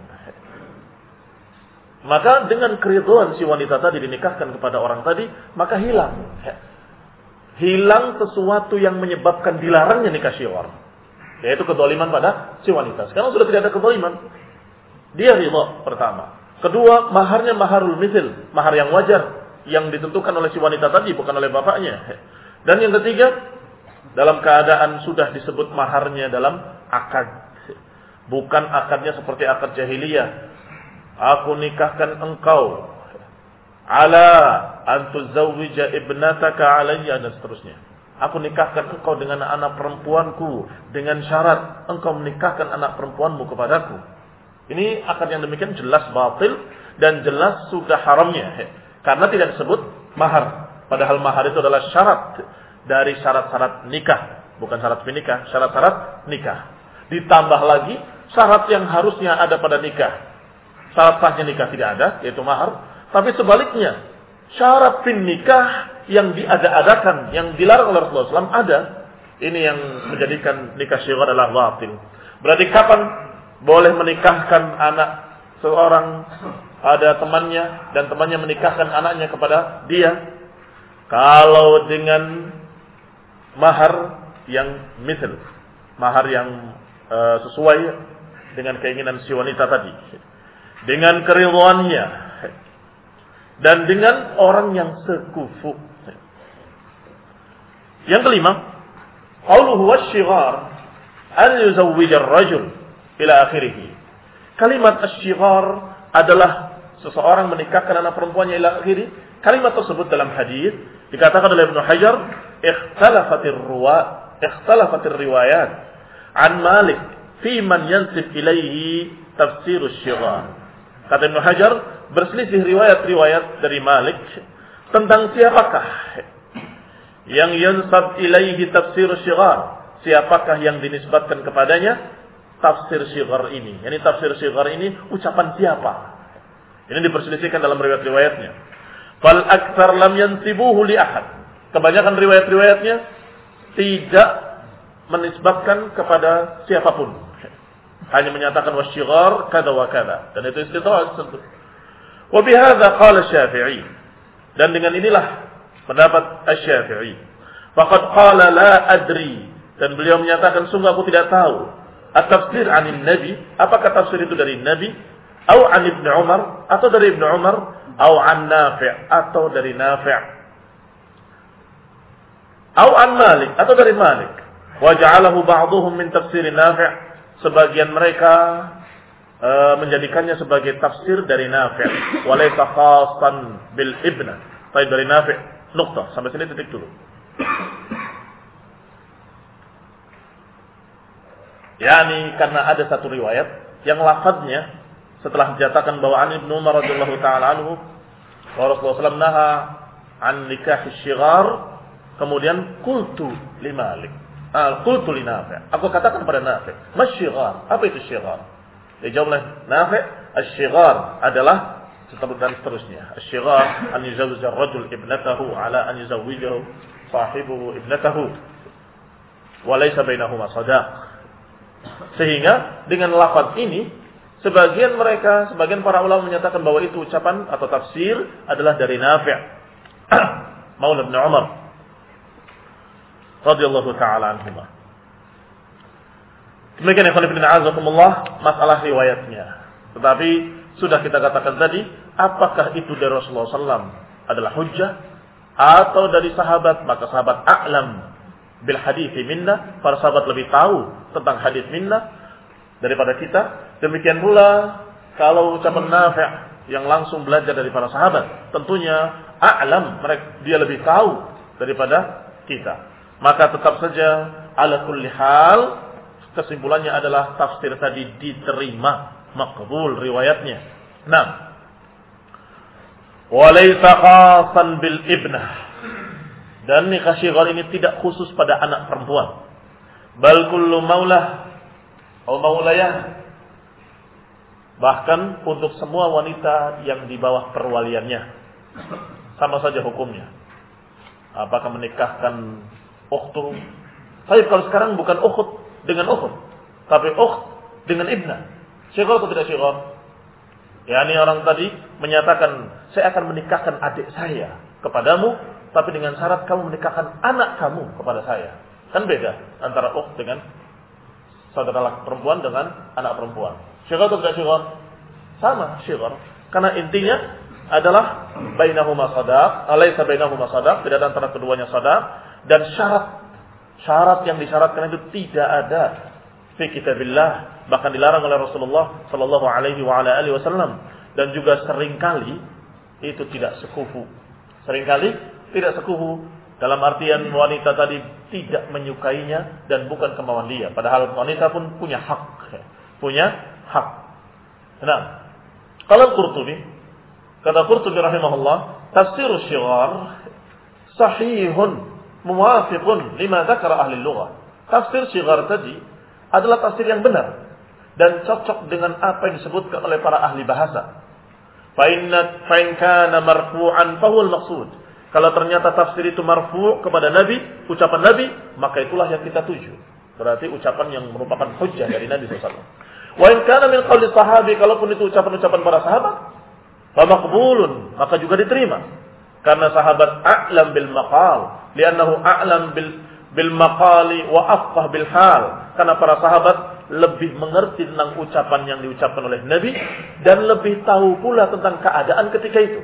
Maka dengan keridhaan si wanita tadi dinikahkan kepada orang tadi, maka hilang. Hilang sesuatu yang menyebabkan dilarangnya nikah syighar, yaitu kedoliman pada si wanita. Sekarang sudah tidak ada kedoliman. Dia ridha pertama. Kedua, maharnya maharul mithil, mahar yang wajar yang ditentukan oleh si wanita tadi, bukan oleh bapaknya. Dan yang ketiga, dalam keadaan sudah disebut maharnya dalam akad, bukan akadnya seperti akad jahiliyah. Aku nikahkan engkau ala antuzawwija ibnataka alayya, dan seterusnya. Aku nikahkan engkau dengan anak perempuanku dengan syarat engkau menikahkan anak perempuanmu kepadaku. Ini akad yang demikian jelas batil dan jelas sudah haramnya, karena tidak disebut mahar. Padahal mahar itu adalah syarat dari syarat-syarat nikah, bukan syarat finikah, syarat-syarat nikah. Ditambah lagi syarat yang harusnya ada pada nikah. Syarat sahnya nikah tidak ada, yaitu mahar. Tapi sebaliknya, syarat fin nikah yang diada-adakan, yang dilarang oleh Rasulullah shallallahu alaihi wasallam ada. Ini yang menjadikan nikah syighar adalah batil. Berarti kapan boleh menikahkan anak seorang, ada temannya dan temannya menikahkan anaknya kepada dia? Kalau dengan mahar yang misal, mahar yang uh, sesuai dengan keinginan si wanita tadi, dengan keridhaannya, dan dengan orang yang sekufu. Yang kelima, qauluhu wasyighar an yuzawwija ar-rajul ila akhirih. Kalimat asyighar adalah seseorang menikahkan anak perempuannya ila akhirih. Kalimat tersebut dalam hadis dikatakan oleh Ibnu Hajar, ikhtalafatir ruwa ikhtalafatir riwayat an Malik fi man yansib ilaihi tafsir asyighar. Kata Ibnu Hajar, berselisih riwayat-riwayat dari Malik tentang siapakah yang yansab ilaihi tafsir syighar, siapakah yang dinisbatkan kepadanya tafsir syighar ini. Yani tafsir syighar ini ucapan siapa? Ini diperselisihkan dalam riwayat-riwayatnya. Fal aktsar lam yansibuhu li ahad. Kebanyakan riwayat-riwayatnya tidak menisbatkan kepada siapapun. Hanya menyatakan wasyighar kada wa kada, dan itu istithna tentu. Wa bihadza qala Syafi'i, dan dengan inilah pendapat Asy-Syafi'i. Faqad qala la adri, dan beliau menyatakan sungguh aku tidak tahu. At-tafsir 'anil Nabi, apakah tafsir itu dari Nabi, atau 'an Ibnu Umar, atau dari Ibnu Umar, atau 'an Nafi', atau dari Nafi', atau 'an Malik, atau dari Malik. Wa ja'alahu ba'dhuhum min tafsir Nafi', sebagian mereka e, menjadikannya sebagai tafsir dari Nafi', walaysa khassan bil ibna. Baik, dari Nafi'. Nukta, sampai sini titik dulu. Yani karena ada satu riwayat yang lafadznya setelah dijatakan bahwa an Ibnu Umar radhiyallahu taala anhu wa Rasulullah sallallahu alaihi wasallam naha an nikah syighar, kemudian qultu li Malik, ah qultu li Nafi', aku katakan pada Nafi', masyighar, apa itu syighar? Dijawablah Nafi', asy-syighar adalah dan seterusnya. Asy-syighar an yuzawwija ar-rajul ibnatahu ala an yuzawwijahu sahibuhu ibnatahu wa laysa bainahuma sadaq. Sehingga dengan lafaz ini sebagian mereka, sebagian para ulama menyatakan bahwa itu ucapan atau tafsir adalah dari Nafi' Maula Ibnu Umar radhiyallahu taala anhuma. Demikian ikhwan fillah azakumullah masalah riwayatnya. Tetapi sudah kita katakan tadi, apakah itu dari Rasulullah sallallahu alaihi wasallam adalah hujjah atau dari sahabat? Maka sahabat a'lam bil hadithi minna, para sahabat lebih tahu tentang hadis minna daripada kita. Demikian pula kalau ucapan Nafi' yang langsung belajar dari para sahabat, tentunya a'lam, mereka dia lebih tahu daripada kita. Maka tetap saja ala kulli hal kesimpulannya adalah tafsir tadi diterima, maqbul riwayatnya. Nah, walaysa khasan bil ibnah. Dan nikah syighar ini tidak khusus pada anak perempuan. Bal kullu maulah atau maulayah. Bahkan untuk semua wanita yang di bawah perwaliannya. Sama saja hukumnya. Apakah menikahkan ukhtu? Tapi kalau sekarang bukan ukht dengan ukht, tapi ukht dengan ibnah. Syighar atau tidak syighar? Ya, ini orang tadi menyatakan, saya akan menikahkan adik saya kepadamu, tapi dengan syarat kamu menikahkan anak kamu kepada saya. Kan beda antara ukht dengan saudara perempuan dengan anak perempuan. Syighar atau tidak syighar? Sama, syighar. Karena intinya adalah bainahuma shadaq, alaysa bainahuma shadaq, tidak ada antara keduanya shadaq, dan syarat syarat yang disyaratkan itu tidak ada fi kitabillah, bahkan dilarang oleh Rasulullah sallallahu alaihi wa ala alihi wasallam, dan juga seringkali itu tidak sekufu. Seringkali tidak sekufu dalam artian wanita tadi tidak menyukainya dan bukan kemauan dia, padahal wanita pun punya hak. Punya hak. Nah, kalau Qurtubi, kata Qurtubi rahimahullah, tafsir syighar sahihun muwafiqun lima dzakara ahli lughah. Tafsir syighar tadi adalah tafsir yang benar dan cocok dengan apa yang disebutkan oleh para ahli bahasa. Fa inna fa in kana marfu'an fa huwa al-maqsud. Kalau ternyata tafsir itu marfu' kepada Nabi, ucapan Nabi, maka itulah yang kita tuju. Berarti ucapan yang merupakan hujjah dari Nabi sallallahu alaihi wasallam. Wa in kana min qauli sahabi, kalaupun itu ucapan-ucapan para sahabat, fa maqbulun, maka juga diterima. Karena sahabat a'lam bil maqal, li'annahu a'lam bil bil maqali wa afqah bil hal. Karena para sahabat lebih mengerti tentang ucapan yang diucapkan oleh Nabi dan lebih tahu pula tentang keadaan ketika itu.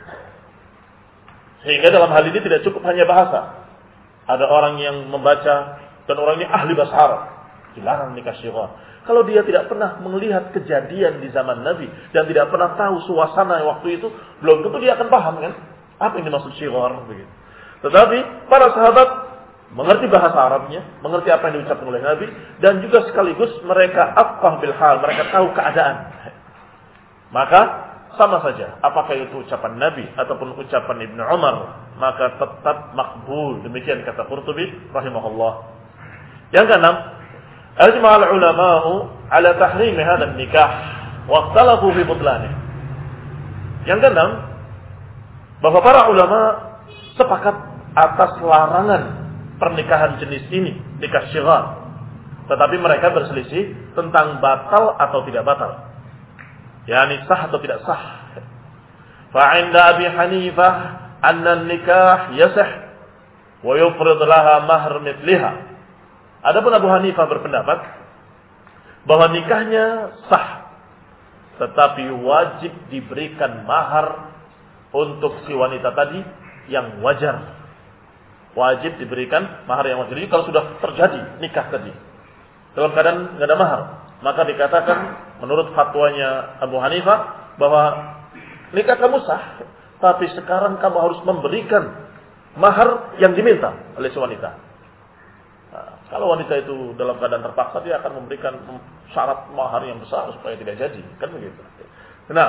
Sehingga dalam hal ini tidak cukup hanya bahasa. Ada orang yang membaca dan orangnya ahli bahasa Arab, dilarang nikah syighar. Kalau dia tidak pernah melihat kejadian di zaman Nabi dan tidak pernah tahu suasana waktu itu, belum tentu dia akan paham kan apa yang dimaksud syighar begitu. Tetapi para sahabat mengerti bahasa Arabnya, mengerti apa yang diucapkan oleh Nabi, dan juga sekaligus mereka afqah bil hal, mereka tahu keadaan. Maka sama saja, apakah itu ucapan Nabi ataupun ucapan Ibnu Umar, maka tetap makbul. Demikian kata Qurtubi rahimahullah. Yang keenam, ajma'al ulama'u ala tahrim hadzal nikah wa ikhtalafu fi butlanihi. Yang keenam, bahwa para ulama sepakat atas larangan pernikahan jenis ini, nikah syighar. Tetapi mereka berselisih tentang batal atau tidak batal. Yani sah atau tidak sah. Fa'inda Abi Hanifah anna nikah yasih wa yufrid laha mahr mithliha. Adapun Abu Hanifah berpendapat bahwa nikahnya sah, tetapi wajib diberikan mahar untuk si wanita tadi yang wajar. Wajib diberikan mahar yang wajar. Jadi kalau sudah terjadi nikah tadi dalam keadaan tidak ada mahar, maka dikatakan menurut fatwanya Abu Hanifah bahwa nikah kamu sah, tapi sekarang kamu harus memberikan mahar yang diminta oleh si wanita. Nah, kalau wanita itu dalam keadaan terpaksa, dia akan memberikan syarat mahar yang besar supaya tidak jadi, kan begitu. Nah,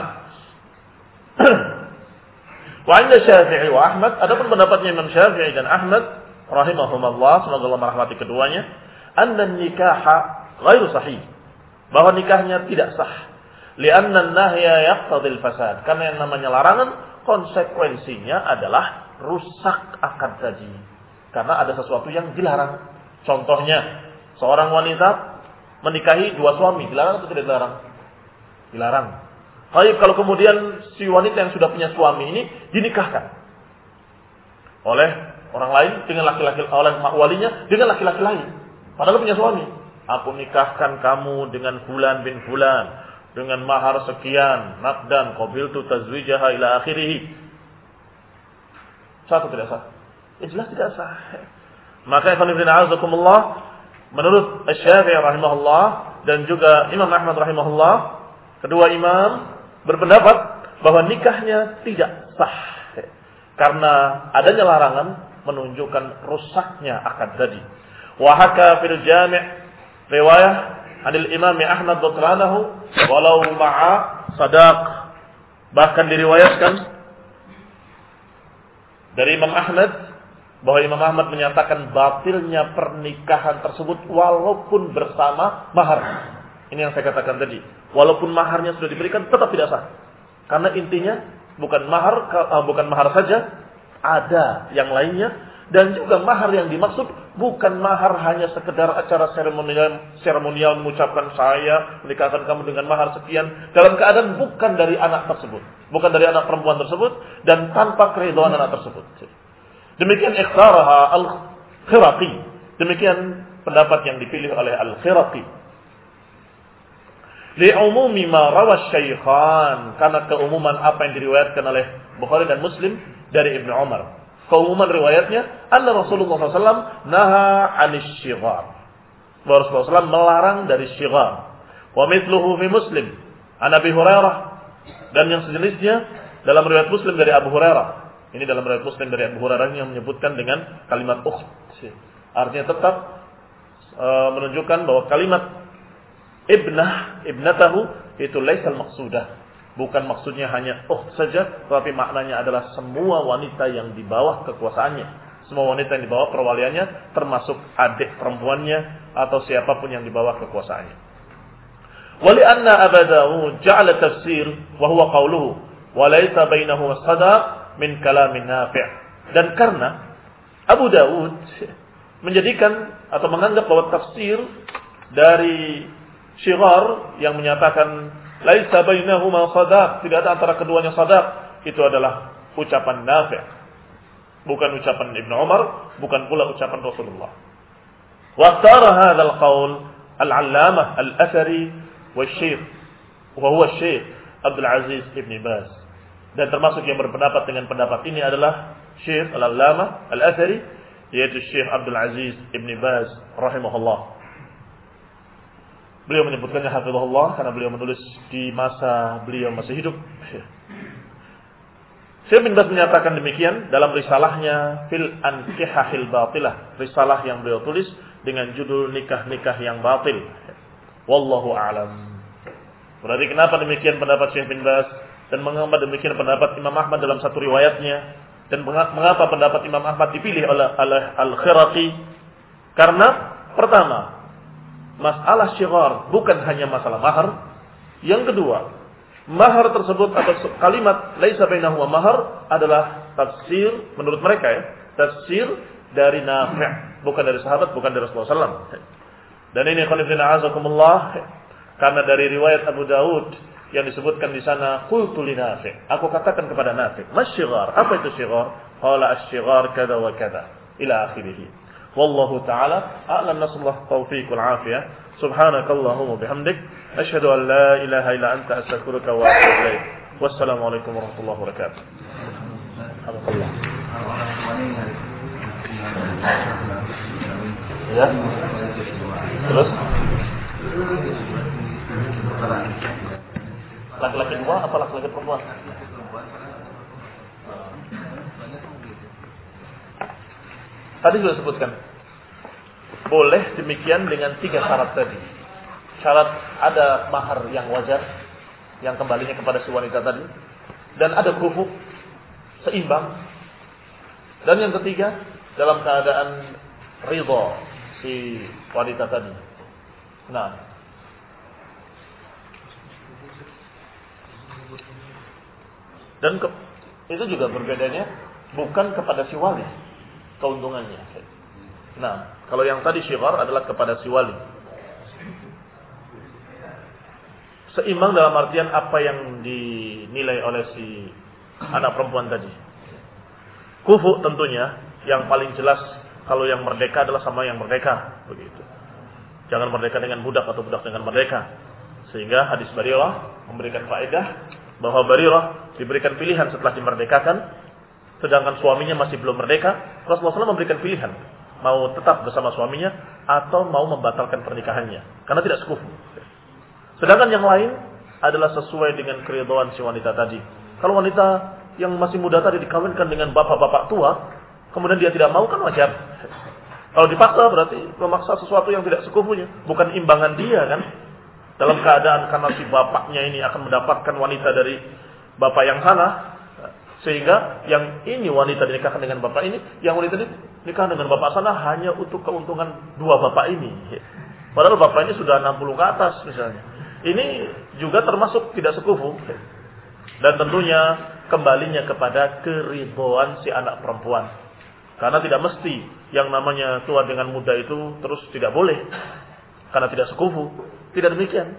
wa 'inda Syafi'i wa Ahmad, adapun pendapatnya Imam Syafi'i dan Ahmad rahimahumullah, semoga Allah merahmati keduanya, anna nikaha ghairu sahih, bahwa nikahnya tidak sah. Li'anna an-nahya yaqtadil fasad, karena yang namanya larangan konsekuensinya adalah rusak akad tadi. Karena ada sesuatu yang dilarang. Contohnya, seorang wanita menikahi dua suami, dilarang atau tidak dilarang? Dilarang. Baik, kalau kemudian si wanita yang sudah punya suami ini dinikahkan oleh orang lain dengan laki-laki, oleh walinya dengan laki-laki lain, padahal punya suami. Aku nikahkan kamu dengan fulan bin fulan dengan mahar sekian, naqdan, qabiltu tazwijaha ila akhirih. Sah atau tidak sah? Ya jelas tidak sah. Maka ikhwan fillah azakumullah, menurut Asy-Syafi'i rahimahullah dan juga Imam Ahmad rahimahullah, kedua imam berpendapat bahwa nikahnya tidak sah karena adanya larangan menunjukkan rusaknya akad tadi. Wa haka fil jami' riwayah anil Imam Ahmad radhiyallahu walau ma'a sadaq. Bahkan diriwayatkan dari Imam Ahmad bahwa Imam Ahmad menyatakan batilnya pernikahan tersebut walaupun bersama mahar. Ini yang saya katakan tadi. Walaupun maharnya sudah diberikan tetap tidak sah. Karena intinya bukan mahar bukan mahar saja, ada yang lainnya, dan juga mahar yang dimaksud bukan mahar hanya sekedar acara seremonial seremonial mengucapkan saya menikahkan kamu dengan mahar sekian dalam keadaan bukan dari anak tersebut, bukan dari anak perempuan tersebut dan tanpa keridhaan anak tersebut. Demikian ikhtaraha al-Khiraqi. Demikian pendapat yang dipilih oleh al-Khiraqi. Li'umumi ma rawa syaikhan, karena keumuman apa yang diriwayatkan oleh Bukhari dan Muslim dari Ibnu Umar. Keumuman riwayatnya, anna Rasulullah sallallahu alaihi wasallam naha 'anis syighar. Rasulullah sallallahu alaihi wasallam melarang dari syighar. Wa mithluhu fi Muslim an Abi Hurairah, dan yang sejenisnya dalam riwayat Muslim dari Abu Hurairah. Ini dalam riwayat Muslim dari Abu Hurairah yang menyebutkan dengan kalimat ukht. Artinya tetap e, menunjukkan bahwa kalimat ibnah, ibnatahu itu laisal maqsudah. Bukan maksudnya hanya ukht saja, tapi maknanya adalah semua wanita yang di bawah kekuasaannya. Semua wanita yang di bawah perwaliannya, termasuk adik perempuannya atau siapapun yang di bawah kekuasaannya. Wali anna Abu Dawud ja'ala tafsir wa huwa qawluhu wa laisa bainahu sadaq min kalamin Nafi'. Dan karena Abu Dawud menjadikan atau menganggap bahwa tafsir dari syighar yang menyatakan laisa bainahuma sadaq, tidak ada antara keduanya sadaq, itu adalah ucapan Nafi', bukan ucapan Ibnu Umar, bukan pula ucapan Rasulullah. Wa tara hadzal qaul al-'allamah al-Athari wa syekh wa huwa Syekh Abdul Aziz Ibn Baz. Dan termasuk yang berpendapat dengan pendapat ini adalah Syekh Al-Allamah Al-Athari, yaitu Syekh Abdul Aziz Ibn Baz rahimahullah. Beliau menyebutkannya hafizahullah karena beliau menulis di masa beliau masih hidup. Syekh bin Baz menyatakan demikian dalam risalahnya Fil Ankihahil Batilah, risalah yang beliau tulis dengan judul nikah-nikah yang batil. Wallahu a'lam. Berarti kenapa demikian pendapat Syekh bin Baz? Dan mengapa demikian pendapat Imam Ahmad dalam satu riwayatnya, dan mengapa pendapat Imam Ahmad dipilih oleh Al-Khiraqi? Karena pertama, masalah syighar bukan hanya masalah mahar. Yang kedua, mahar tersebut atau kalimat laisa bainahuma mahar adalah tafsir menurut mereka ya, tafsir dari Nafi', bukan dari sahabat, bukan dari Rasulullah sallallahu alaihi wasallam. Dan ini qanifina azakumullah, karena dari riwayat Abu Dawud yang disebutkan di sana, qultu li Nafi', aku katakan kepada Nafi', masyighar, apa itu syighar? Qala asy-syighar kada wa kada ila akhirih. Wallahu taala a'lam, nasallahu taufiqul afiyah. Subhanakallahumma bihamdik asyhadu an la ilaha illa anta astaghfiruka wa atubu ilaik. Wassalamu alaikum warahmatullahi wabarakatuh. Alhamdulillah. Ya. Terus laki-laki dua apa laki-laki perempuan? Tadi sudah sebutkan. Boleh demikian dengan tiga syarat tadi. Syarat ada mahar yang wajar, yang kembalinya kepada si wanita tadi, dan ada kufu seimbang. Dan yang ketiga, dalam keadaan ridha si wanita tadi. Nah, dan ke, itu juga berbedanya bukan kepada si wali keuntungannya. Nah, kalau yang tadi syighar adalah kepada si wali. Seimbang dalam artian apa yang dinilai oleh si anak perempuan tadi. Kufu tentunya yang paling jelas kalau yang merdeka adalah sama yang merdeka, begitu. Jangan merdeka dengan budak atau budak dengan merdeka. Sehingga hadis Barirah memberikan faedah bahwa Barirah diberikan pilihan setelah dimerdekakan, sedangkan suaminya masih belum merdeka. Rasulullah shallallahu alaihi wasallam memberikan pilihan, mau tetap bersama suaminya atau mau membatalkan pernikahannya karena tidak sekufu. Sedangkan yang lain adalah sesuai dengan keridhaan si wanita tadi. Kalau wanita yang masih muda tadi dikawinkan dengan bapak-bapak tua, kemudian dia tidak mau, kan wajar. Kalau dipaksa berarti memaksa sesuatu yang tidak sekufunya, bukan imbangan dia kan. Dalam keadaan karena si bapaknya ini akan mendapatkan wanita dari bapak yang sana, sehingga yang ini wanita dinikahkan dengan bapak ini, yang wanita ini nikah dengan bapak sana hanya untuk keuntungan dua bapak ini. Padahal bapak ini sudah enam puluh ke atas misalnya. Ini juga termasuk tidak sekufu. Dan tentunya kembalinya kepada keridhaan si anak perempuan. Karena tidak mesti yang namanya tua dengan muda itu terus tidak boleh. Karena tidak sekufu. Tidak demikian.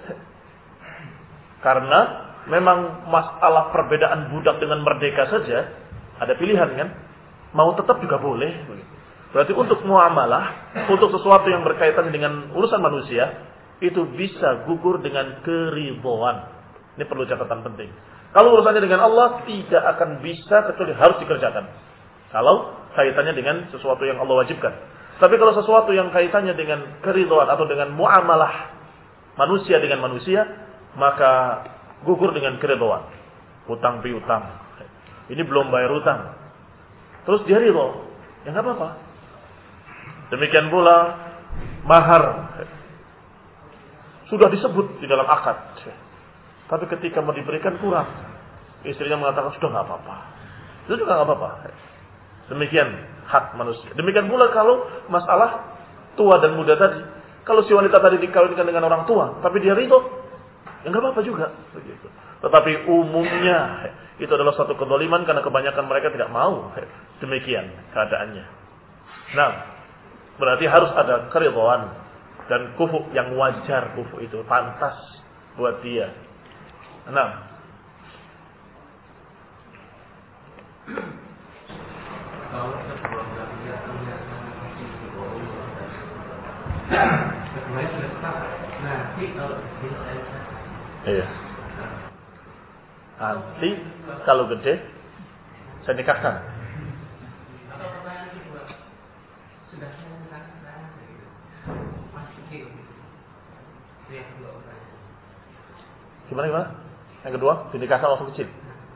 Karena memang masalah perbedaan budak dengan merdeka saja ada pilihan kan. Mau tetap juga boleh. Berarti untuk muamalah, untuk sesuatu yang berkaitan dengan urusan manusia, itu bisa gugur dengan keridhaan. Ini perlu catatan penting. Kalau urusannya dengan Allah, tidak akan bisa kecuali harus dikerjakan. Kalau kaitannya dengan sesuatu yang Allah wajibkan. Tapi kalau sesuatu yang kaitannya dengan keridhaan atau dengan muamalah manusia dengan manusia, maka gugur dengan keridhaan. Hutang piutang. Ini belum bayar hutang. Terus dia ridho. Ya enggak apa-apa. Demikian pula mahar. Sudah disebut di dalam akad. Tapi ketika mau diberikan kurang. Istrinya mengatakan sudah enggak apa-apa. Itu juga enggak apa-apa. Demikian hak manusia. Demikian pula kalau masalah tua dan muda tadi. Kalau si wanita tadi dikawinkan dengan orang tua, tapi dia ridho, ya enggak apa-apa juga. Begitu. Tetapi umumnya itu adalah satu kezaliman karena kebanyakan mereka tidak mau. Demikian keadaannya. Nah, berarti harus ada keridhaan dan kufu yang wajar, kufu itu pantas buat dia. Nah, kalau kedua belah pihak punya masih keduanya sudah sepakat. Nanti kalau diselesaikan, iya. Nanti kalau gede, saya nikahkan. atau pertanyaan kedua, sudah saya nikahkan, masih kecil. Itu yang kedua pertanyaan. Gimana gimana? Yang kedua, dinikahkan waktu kecil.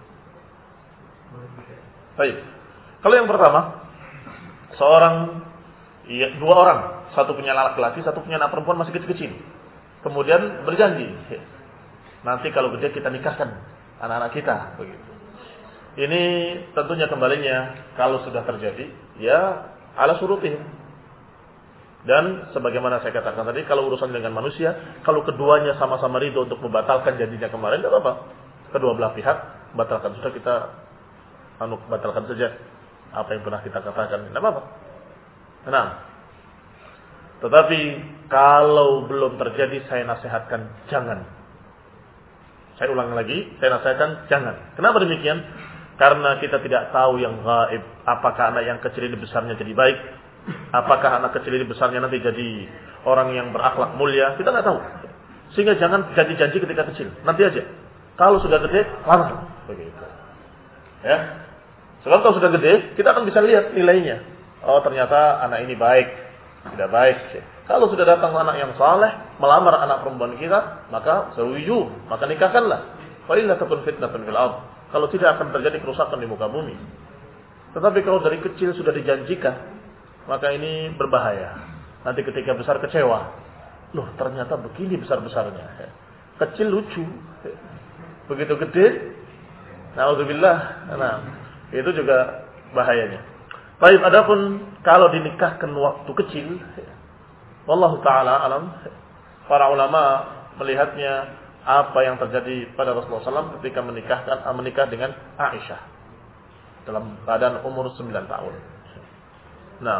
Baik. Kalau yang pertama, seorang, ya, dua orang, satu punya anak laki-laki, satu punya anak perempuan masih kecil-kecil. Kemudian berjanji, nanti kalau gede kita nikahkan anak-anak kita. Begitu. Ini tentunya kembalinya kalau sudah terjadi, ya ala surutihim. Dan sebagaimana saya katakan tadi, kalau urusan dengan manusia, kalau keduanya sama-sama ridho untuk membatalkan janjinya kemarin, tidak apa-apa. Kedua belah pihak batalkan, sudah kita anu batalkan saja apa yang pernah kita katakan, tidak apa-apa. Nah, tetapi kalau belum terjadi, saya nasihatkan jangan. Saya ulang lagi, saya nasihatkan jangan. Kenapa demikian? Karena kita tidak tahu yang gaib. Apakah anak yang kecil ini besarnya jadi baik? Apakah anak kecil ini besarnya nanti jadi orang yang berakhlak mulia? Kita nggak tahu. Sehingga jangan janji-janji ketika kecil. Nanti aja. Kalau sudah gede, lamar. Begitu. Ya. Sebab kalau sudah gede, kita akan bisa lihat nilainya. Oh, ternyata anak ini baik, tidak baik. Kalau sudah datang anak yang saleh, melamar anak perempuan kita, maka setuju, maka nikahkanlah. Fa illa takun fitnatun fil ardh. Kalau tidak akan terjadi kerusakan di muka bumi. Tetapi kalau dari kecil sudah dijanjikan, maka ini berbahaya. Nanti ketika besar kecewa. Loh, ternyata begini besar-besarnya. Kecil lucu. Begitu gede, na'udzubillah. Nah, itu juga bahayanya. Baik, adapun kalau dinikahkan waktu kecil, wallahu taala alam, para ulama melihatnya apa yang terjadi pada Rasulullah shallallahu alaihi wasallam ketika menikahkan menikah dengan Aisyah dalam keadaan umur sembilan tahun. Nah,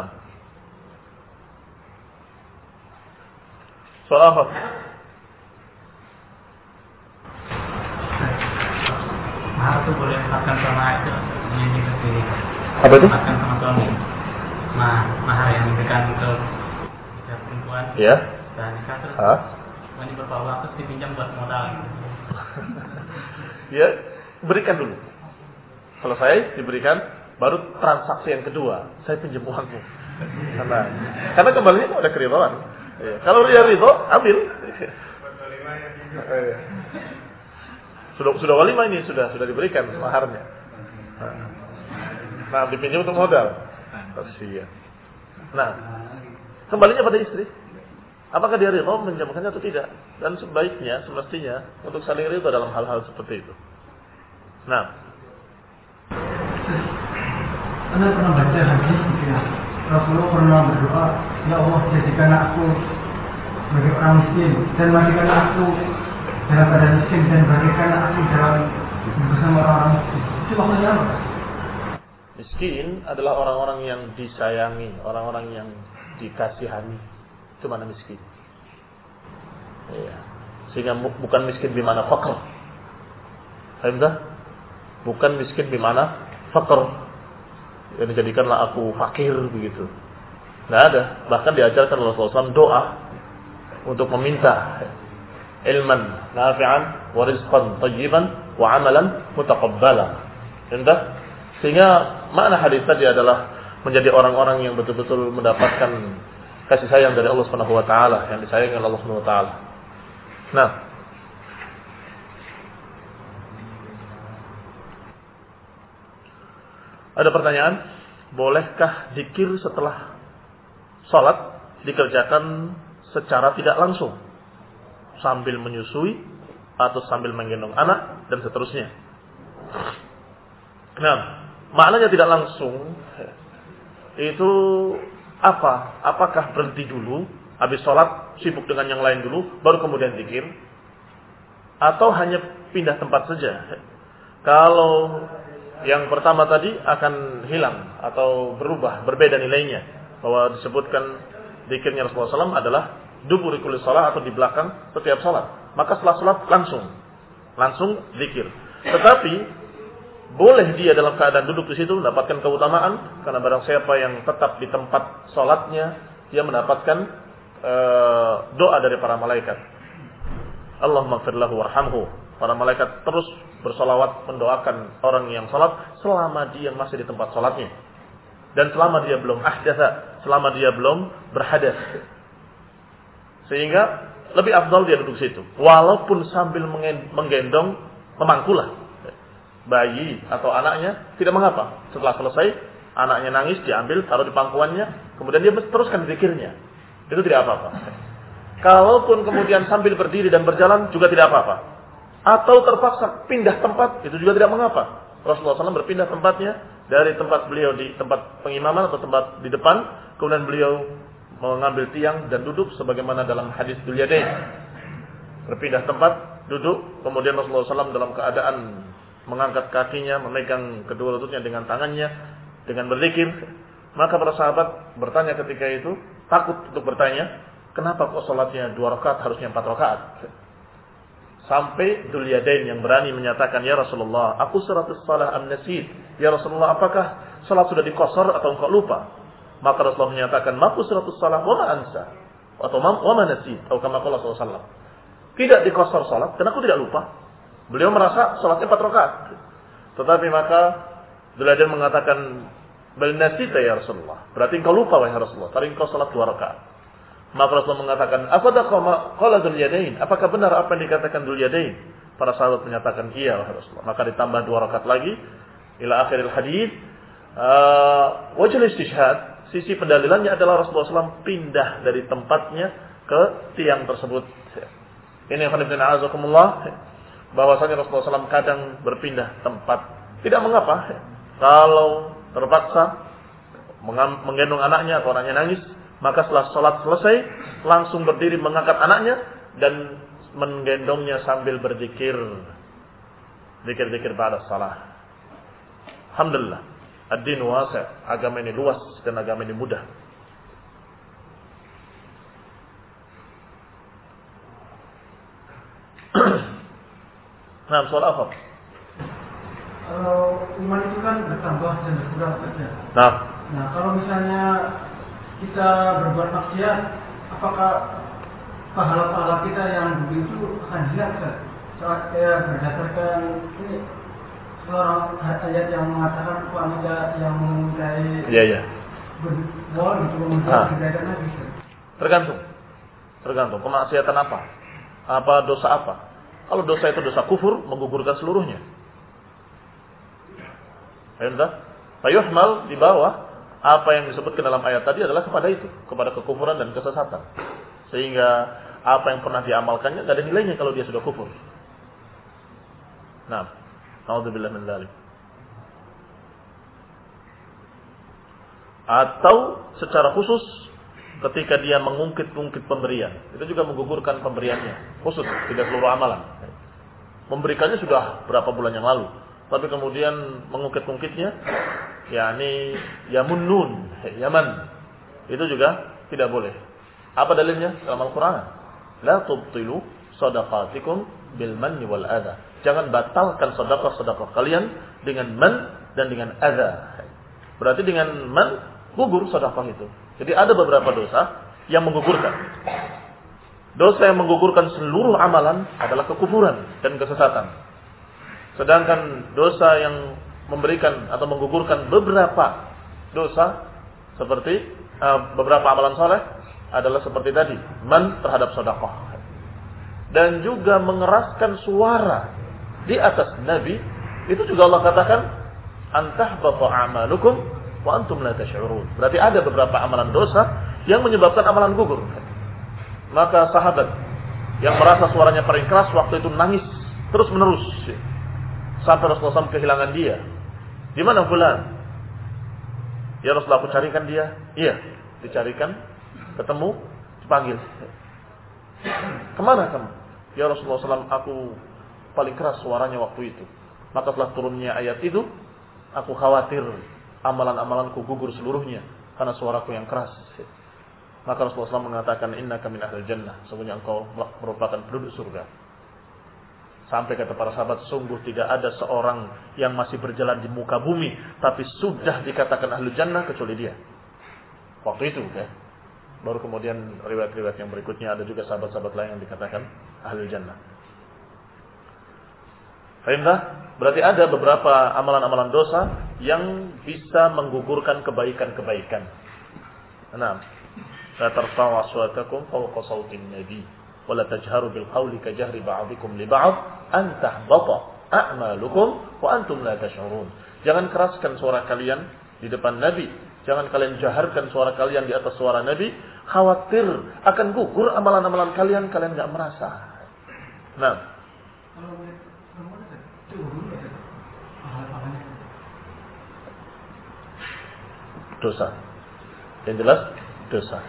soal apa? Mahar itu boleh makan sama itu yang dikasih. Apa itu? Makan sama suami. Mah, mahar yang diberikan ke perempuan. Ya. Dan nikah terus. Hah? Ini beberapa waktu dipinjam buat modal. Ya, berikan dulu. Selesai diberikan, baru transaksi yang kedua. Saya pinjam uangmu. Karena, karena kembalinya itu ada keridhaan. Ya. Kalau dia ridho, ambil. Sudah sudah walimah ini sudah sudah diberikan maharnya. Nah, dipinjam untuk modal. Kasihan. Nah, Kembalinya pada istri. Apakah dia ridho menjamakannya atau tidak? Dan sebaiknya, semestinya untuk saling ridho dalam hal-hal seperti itu. Nah, Anda pernah baca hadis gitu ya? Rasulullah pernah berdoa, ya Allah jadikan aku sebagai orang miskin dan berikan aku dalam keadaan miskin dan berikan aku dalam bersama orang-orang miskin. Itu maksudnya apa? Miskin adalah orang-orang yang disayangi, orang-orang yang dikasihani. Itu mana miskin. Ya. Sehingga bukan miskin bimana faqr. Paham tak? Bukan miskin bimana faqr. Yang dijadikanlah aku fakir begitu. Tidak ada. Bahkan diajarkan oleh Rasulullah shallallahu alaihi wasallam doa untuk meminta ilman nafi'an wa rizqan tayyiban wa amalan mutaqabbala. Entah? Sehingga makna hadis tadi adalah menjadi orang-orang yang betul-betul mendapatkan kasih sayang dari Allah Subhanahu wa taala, yang disayangi oleh Allah Subhanahu wa taala. Nah, ada pertanyaan, bolehkah zikir setelah salat dikerjakan secara tidak langsung, sambil menyusui atau sambil menggendong anak dan seterusnya? Nah, maknanya tidak langsung itu apa? Apakah berhenti dulu, habis sholat sibuk dengan yang lain dulu, baru kemudian zikir? Atau hanya pindah tempat saja? Kalau yang pertama tadi akan hilang atau berubah, berbeda nilainya. Bahwa disebutkan zikirnya Rasulullah shallallahu alaihi wasallam adalah duburi kulli shalah atau di belakang setiap sholat. Maka setelah sholat langsung, langsung zikir. Tetapi boleh dia dalam keadaan duduk di situ mendapatkan keutamaan, karena barang siapa yang tetap di tempat sholatnya, dia mendapatkan uh, doa dari para malaikat. Allahumma ighfir lahu warhamhu. Para malaikat terus bersolawat mendoakan orang yang sholat selama dia masih di tempat sholatnya, dan selama dia belum ahdatha, selama dia belum berhadas. Sehingga lebih afdal dia duduk situ, walaupun sambil menggendong memangkulah bayi atau anaknya, tidak mengapa. Setelah selesai, anaknya nangis, diambil, taruh di pangkuannya, kemudian dia teruskan zikirnya. Itu tidak apa-apa. Kalaupun kemudian sambil berdiri dan berjalan, juga tidak apa-apa. Atau terpaksa pindah tempat, itu juga tidak mengapa. Rasulullah shallallahu alaihi wasallam berpindah tempatnya dari tempat beliau di tempat pengimaman atau tempat di depan, kemudian beliau mengambil tiang dan duduk sebagaimana dalam hadis Dzul Yadain. Berpindah tempat, duduk, kemudian Rasulullah shallallahu alaihi wasallam dalam keadaan mengangkat kakinya, memegang kedua lututnya dengan tangannya, dengan berzikir. Maka para sahabat bertanya ketika itu, takut untuk bertanya, kenapa kok sholatnya dua rakaat harusnya empat rakaat? Sampai Dzul Yadain yang berani menyatakan, ya Rasulullah, aku suratus salah am nasid. Ya Rasulullah, apakah sholat sudah dikosor atau engkau lupa? Maka Rasulullah menyatakan, maku suratus salah wa ma ansa, atau wa ma nasid, atau kama qala sallallahu alaihi wasallam. Tidak dikosor sholat, dan aku tidak lupa. Beliau merasa sholatnya empat rakaat. Tetapi maka Dzul Yadain mengatakan, bal nasita ya Rasulullah. Berarti engkau lupa wahai Rasulullah. Tadi engkau sholat dua rakaat. Maka Rasulullah mengatakan, afadaqa qala Dzul Yadain. Apakah benar apa yang dikatakan Dzul Yadain? Para sahabat menyatakan iya wahai Rasulullah. Maka ditambah dua rakaat lagi ila akhiril hadis. Uh, wajhul istishhad, sisi pendalilannya adalah Rasulullah shallallahu alaihi wasallam pindah dari tempatnya ke tiang tersebut. Ini yang khonibna a'azakumullah, bahwasanya Rasulullah shallallahu alaihi wasallam kadang berpindah tempat. Tidak mengapa kalau terpaksa menggendong anaknya atau anaknya nangis, maka setelah sholat selesai langsung berdiri mengangkat anaknya dan menggendongnya sambil berzikir, zikir-zikir ba'da salah. Alhamdulillah, ad-din wasi', agama ini luas dan agama ini mudah. Nah, soal apa? Kalau iman itu kan bertambah dan berkurang saja. Nah, nah kalau misalnya kita berbuat maksiat, apakah pahala-pahala kita yang dulu itu akan hilang? Soal ya, berdasarkan ini seorang ayat yang mengatakan wanita yang memulai iya iya. berbuat gitu memulai Ah. kebaikan lagi. Tergantung, tergantung kemaksiatan apa, apa dosa apa. Kalau dosa itu dosa kufur, menggugurkan seluruhnya. Entah, fayuhmal di bawah apa yang disebutkan dalam ayat tadi adalah kepada itu, kepada kekufuran dan kesesatan. Sehingga apa yang pernah diamalkannya tidak ada nilainya kalau dia sudah kufur. Nah, naudzubillah min dzalik. Atau secara khusus ketika dia mengungkit-ungkit pemberian, itu juga menggugurkan pemberiannya. Khusus, tidak seluruh amalan. Memberikannya sudah berapa bulan yang lalu, tapi kemudian mengungkit-ungkitnya, yakni yamunnun, yaman, itu juga tidak boleh. Apa dalilnya? Dalam Al-Quran, la tubtilu sadaqatikum bil manni wal adha. Jangan batalkan sedekah-sedekah kalian dengan man dan dengan adha. Berarti dengan man gugur sedekah itu. Jadi ada beberapa dosa yang menggugurkan. Dosa yang menggugurkan seluruh amalan adalah kekufuran dan kesesatan. Sedangkan dosa yang memberikan atau menggugurkan beberapa dosa seperti uh, beberapa amalan saleh adalah seperti tadi, man terhadap sedekah. Dan juga mengeraskan suara di atas Nabi, itu juga Allah katakan antahbata a'malukum wa antum la tash'urun. Berarti ada beberapa amalan dosa yang menyebabkan amalan gugur. Maka sahabat yang merasa suaranya paling keras waktu itu nangis terus menerus sampai Rasulullah shallallahu alaihi wasallam kehilangan dia. Di mana fulan? Ya Rasulullah, aku carikan dia. Iya, dicarikan, ketemu, dipanggil. Kemana kamu? Ya Rasulullah shallallahu alaihi wasallam, aku paling keras suaranya waktu itu. Maka setelah turunnya ayat itu, aku khawatir amalan-amalanku gugur seluruhnya karena suaraku yang keras. Maka Rasulullah shallallahu alaihi wasallam mengatakan, innaka min ahlil jannah, sesungguhnya engkau merupakan penduduk surga. Sampai kata para sahabat, sungguh tidak ada seorang yang masih berjalan di muka bumi tapi sudah dikatakan ahlul jannah kecuali dia. Waktu itu ya. Baru kemudian riwayat-riwayat yang berikutnya ada juga sahabat-sahabat lain yang dikatakan ahlul jannah. Fahimtah? Berarti ada beberapa amalan-amalan dosa yang bisa menggugurkan kebaikan-kebaikan. Enam. La tarfa'u aswatakum fawqa sautin nabi wa la tajharu bil qawli ka jahri ba'dikum li ba'd an tahbata a'malukum wa antum la tash'urun. Jangan keraskan suara kalian di depan Nabi. Jangan kalian jaharkan suara kalian di atas suara Nabi. Khawatir akan gugur amalan-amalan kalian, kalian enggak merasa. Nah. Dosa. Yang jelas dosa.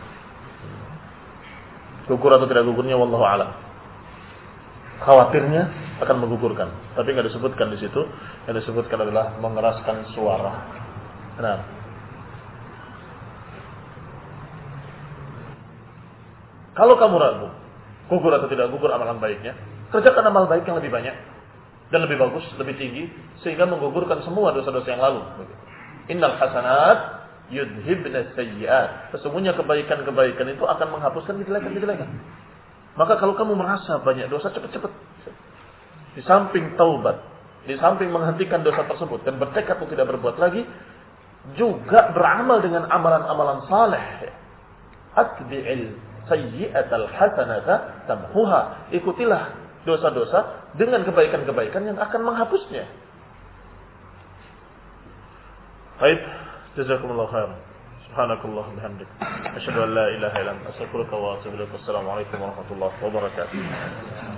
Gugur atau tidak gugurnya wallahu a'lam. Khawatirnya akan menggugurkan, tapi enggak disebutkan di situ. Yang disebutkan adalah mengeraskan suara. Nah. Kalau kamu ragu, gugur atau tidak gugur amalan baiknya, kerjakan amal baik yang lebih banyak dan lebih bagus, lebih tinggi, sehingga menggugurkan semua dosa-dosa yang lalu. Innal hasanat yudhibna sayyi'at. Sesungguhnya kebaikan-kebaikan itu akan menghapuskan kejelekan-kejelekan. Maka kalau kamu merasa banyak dosa, cepat-cepat. Di samping taubat, di samping menghentikan dosa tersebut dan bertekad untuk tidak berbuat lagi, juga beramal dengan amalan-amalan saleh. Atbi'il sayyi'atal hasanata tamhuha. Ikutilah dosa-dosa dengan kebaikan-kebaikan yang akan menghapusnya. Baik. Jazakumullah khair. Subhanakallah bihamdik. Asyhadu an la ilaha illa anta astaghfiruka wa atubu ilaik. Wassalamu alaikum warahmatullahi wabarakatuh.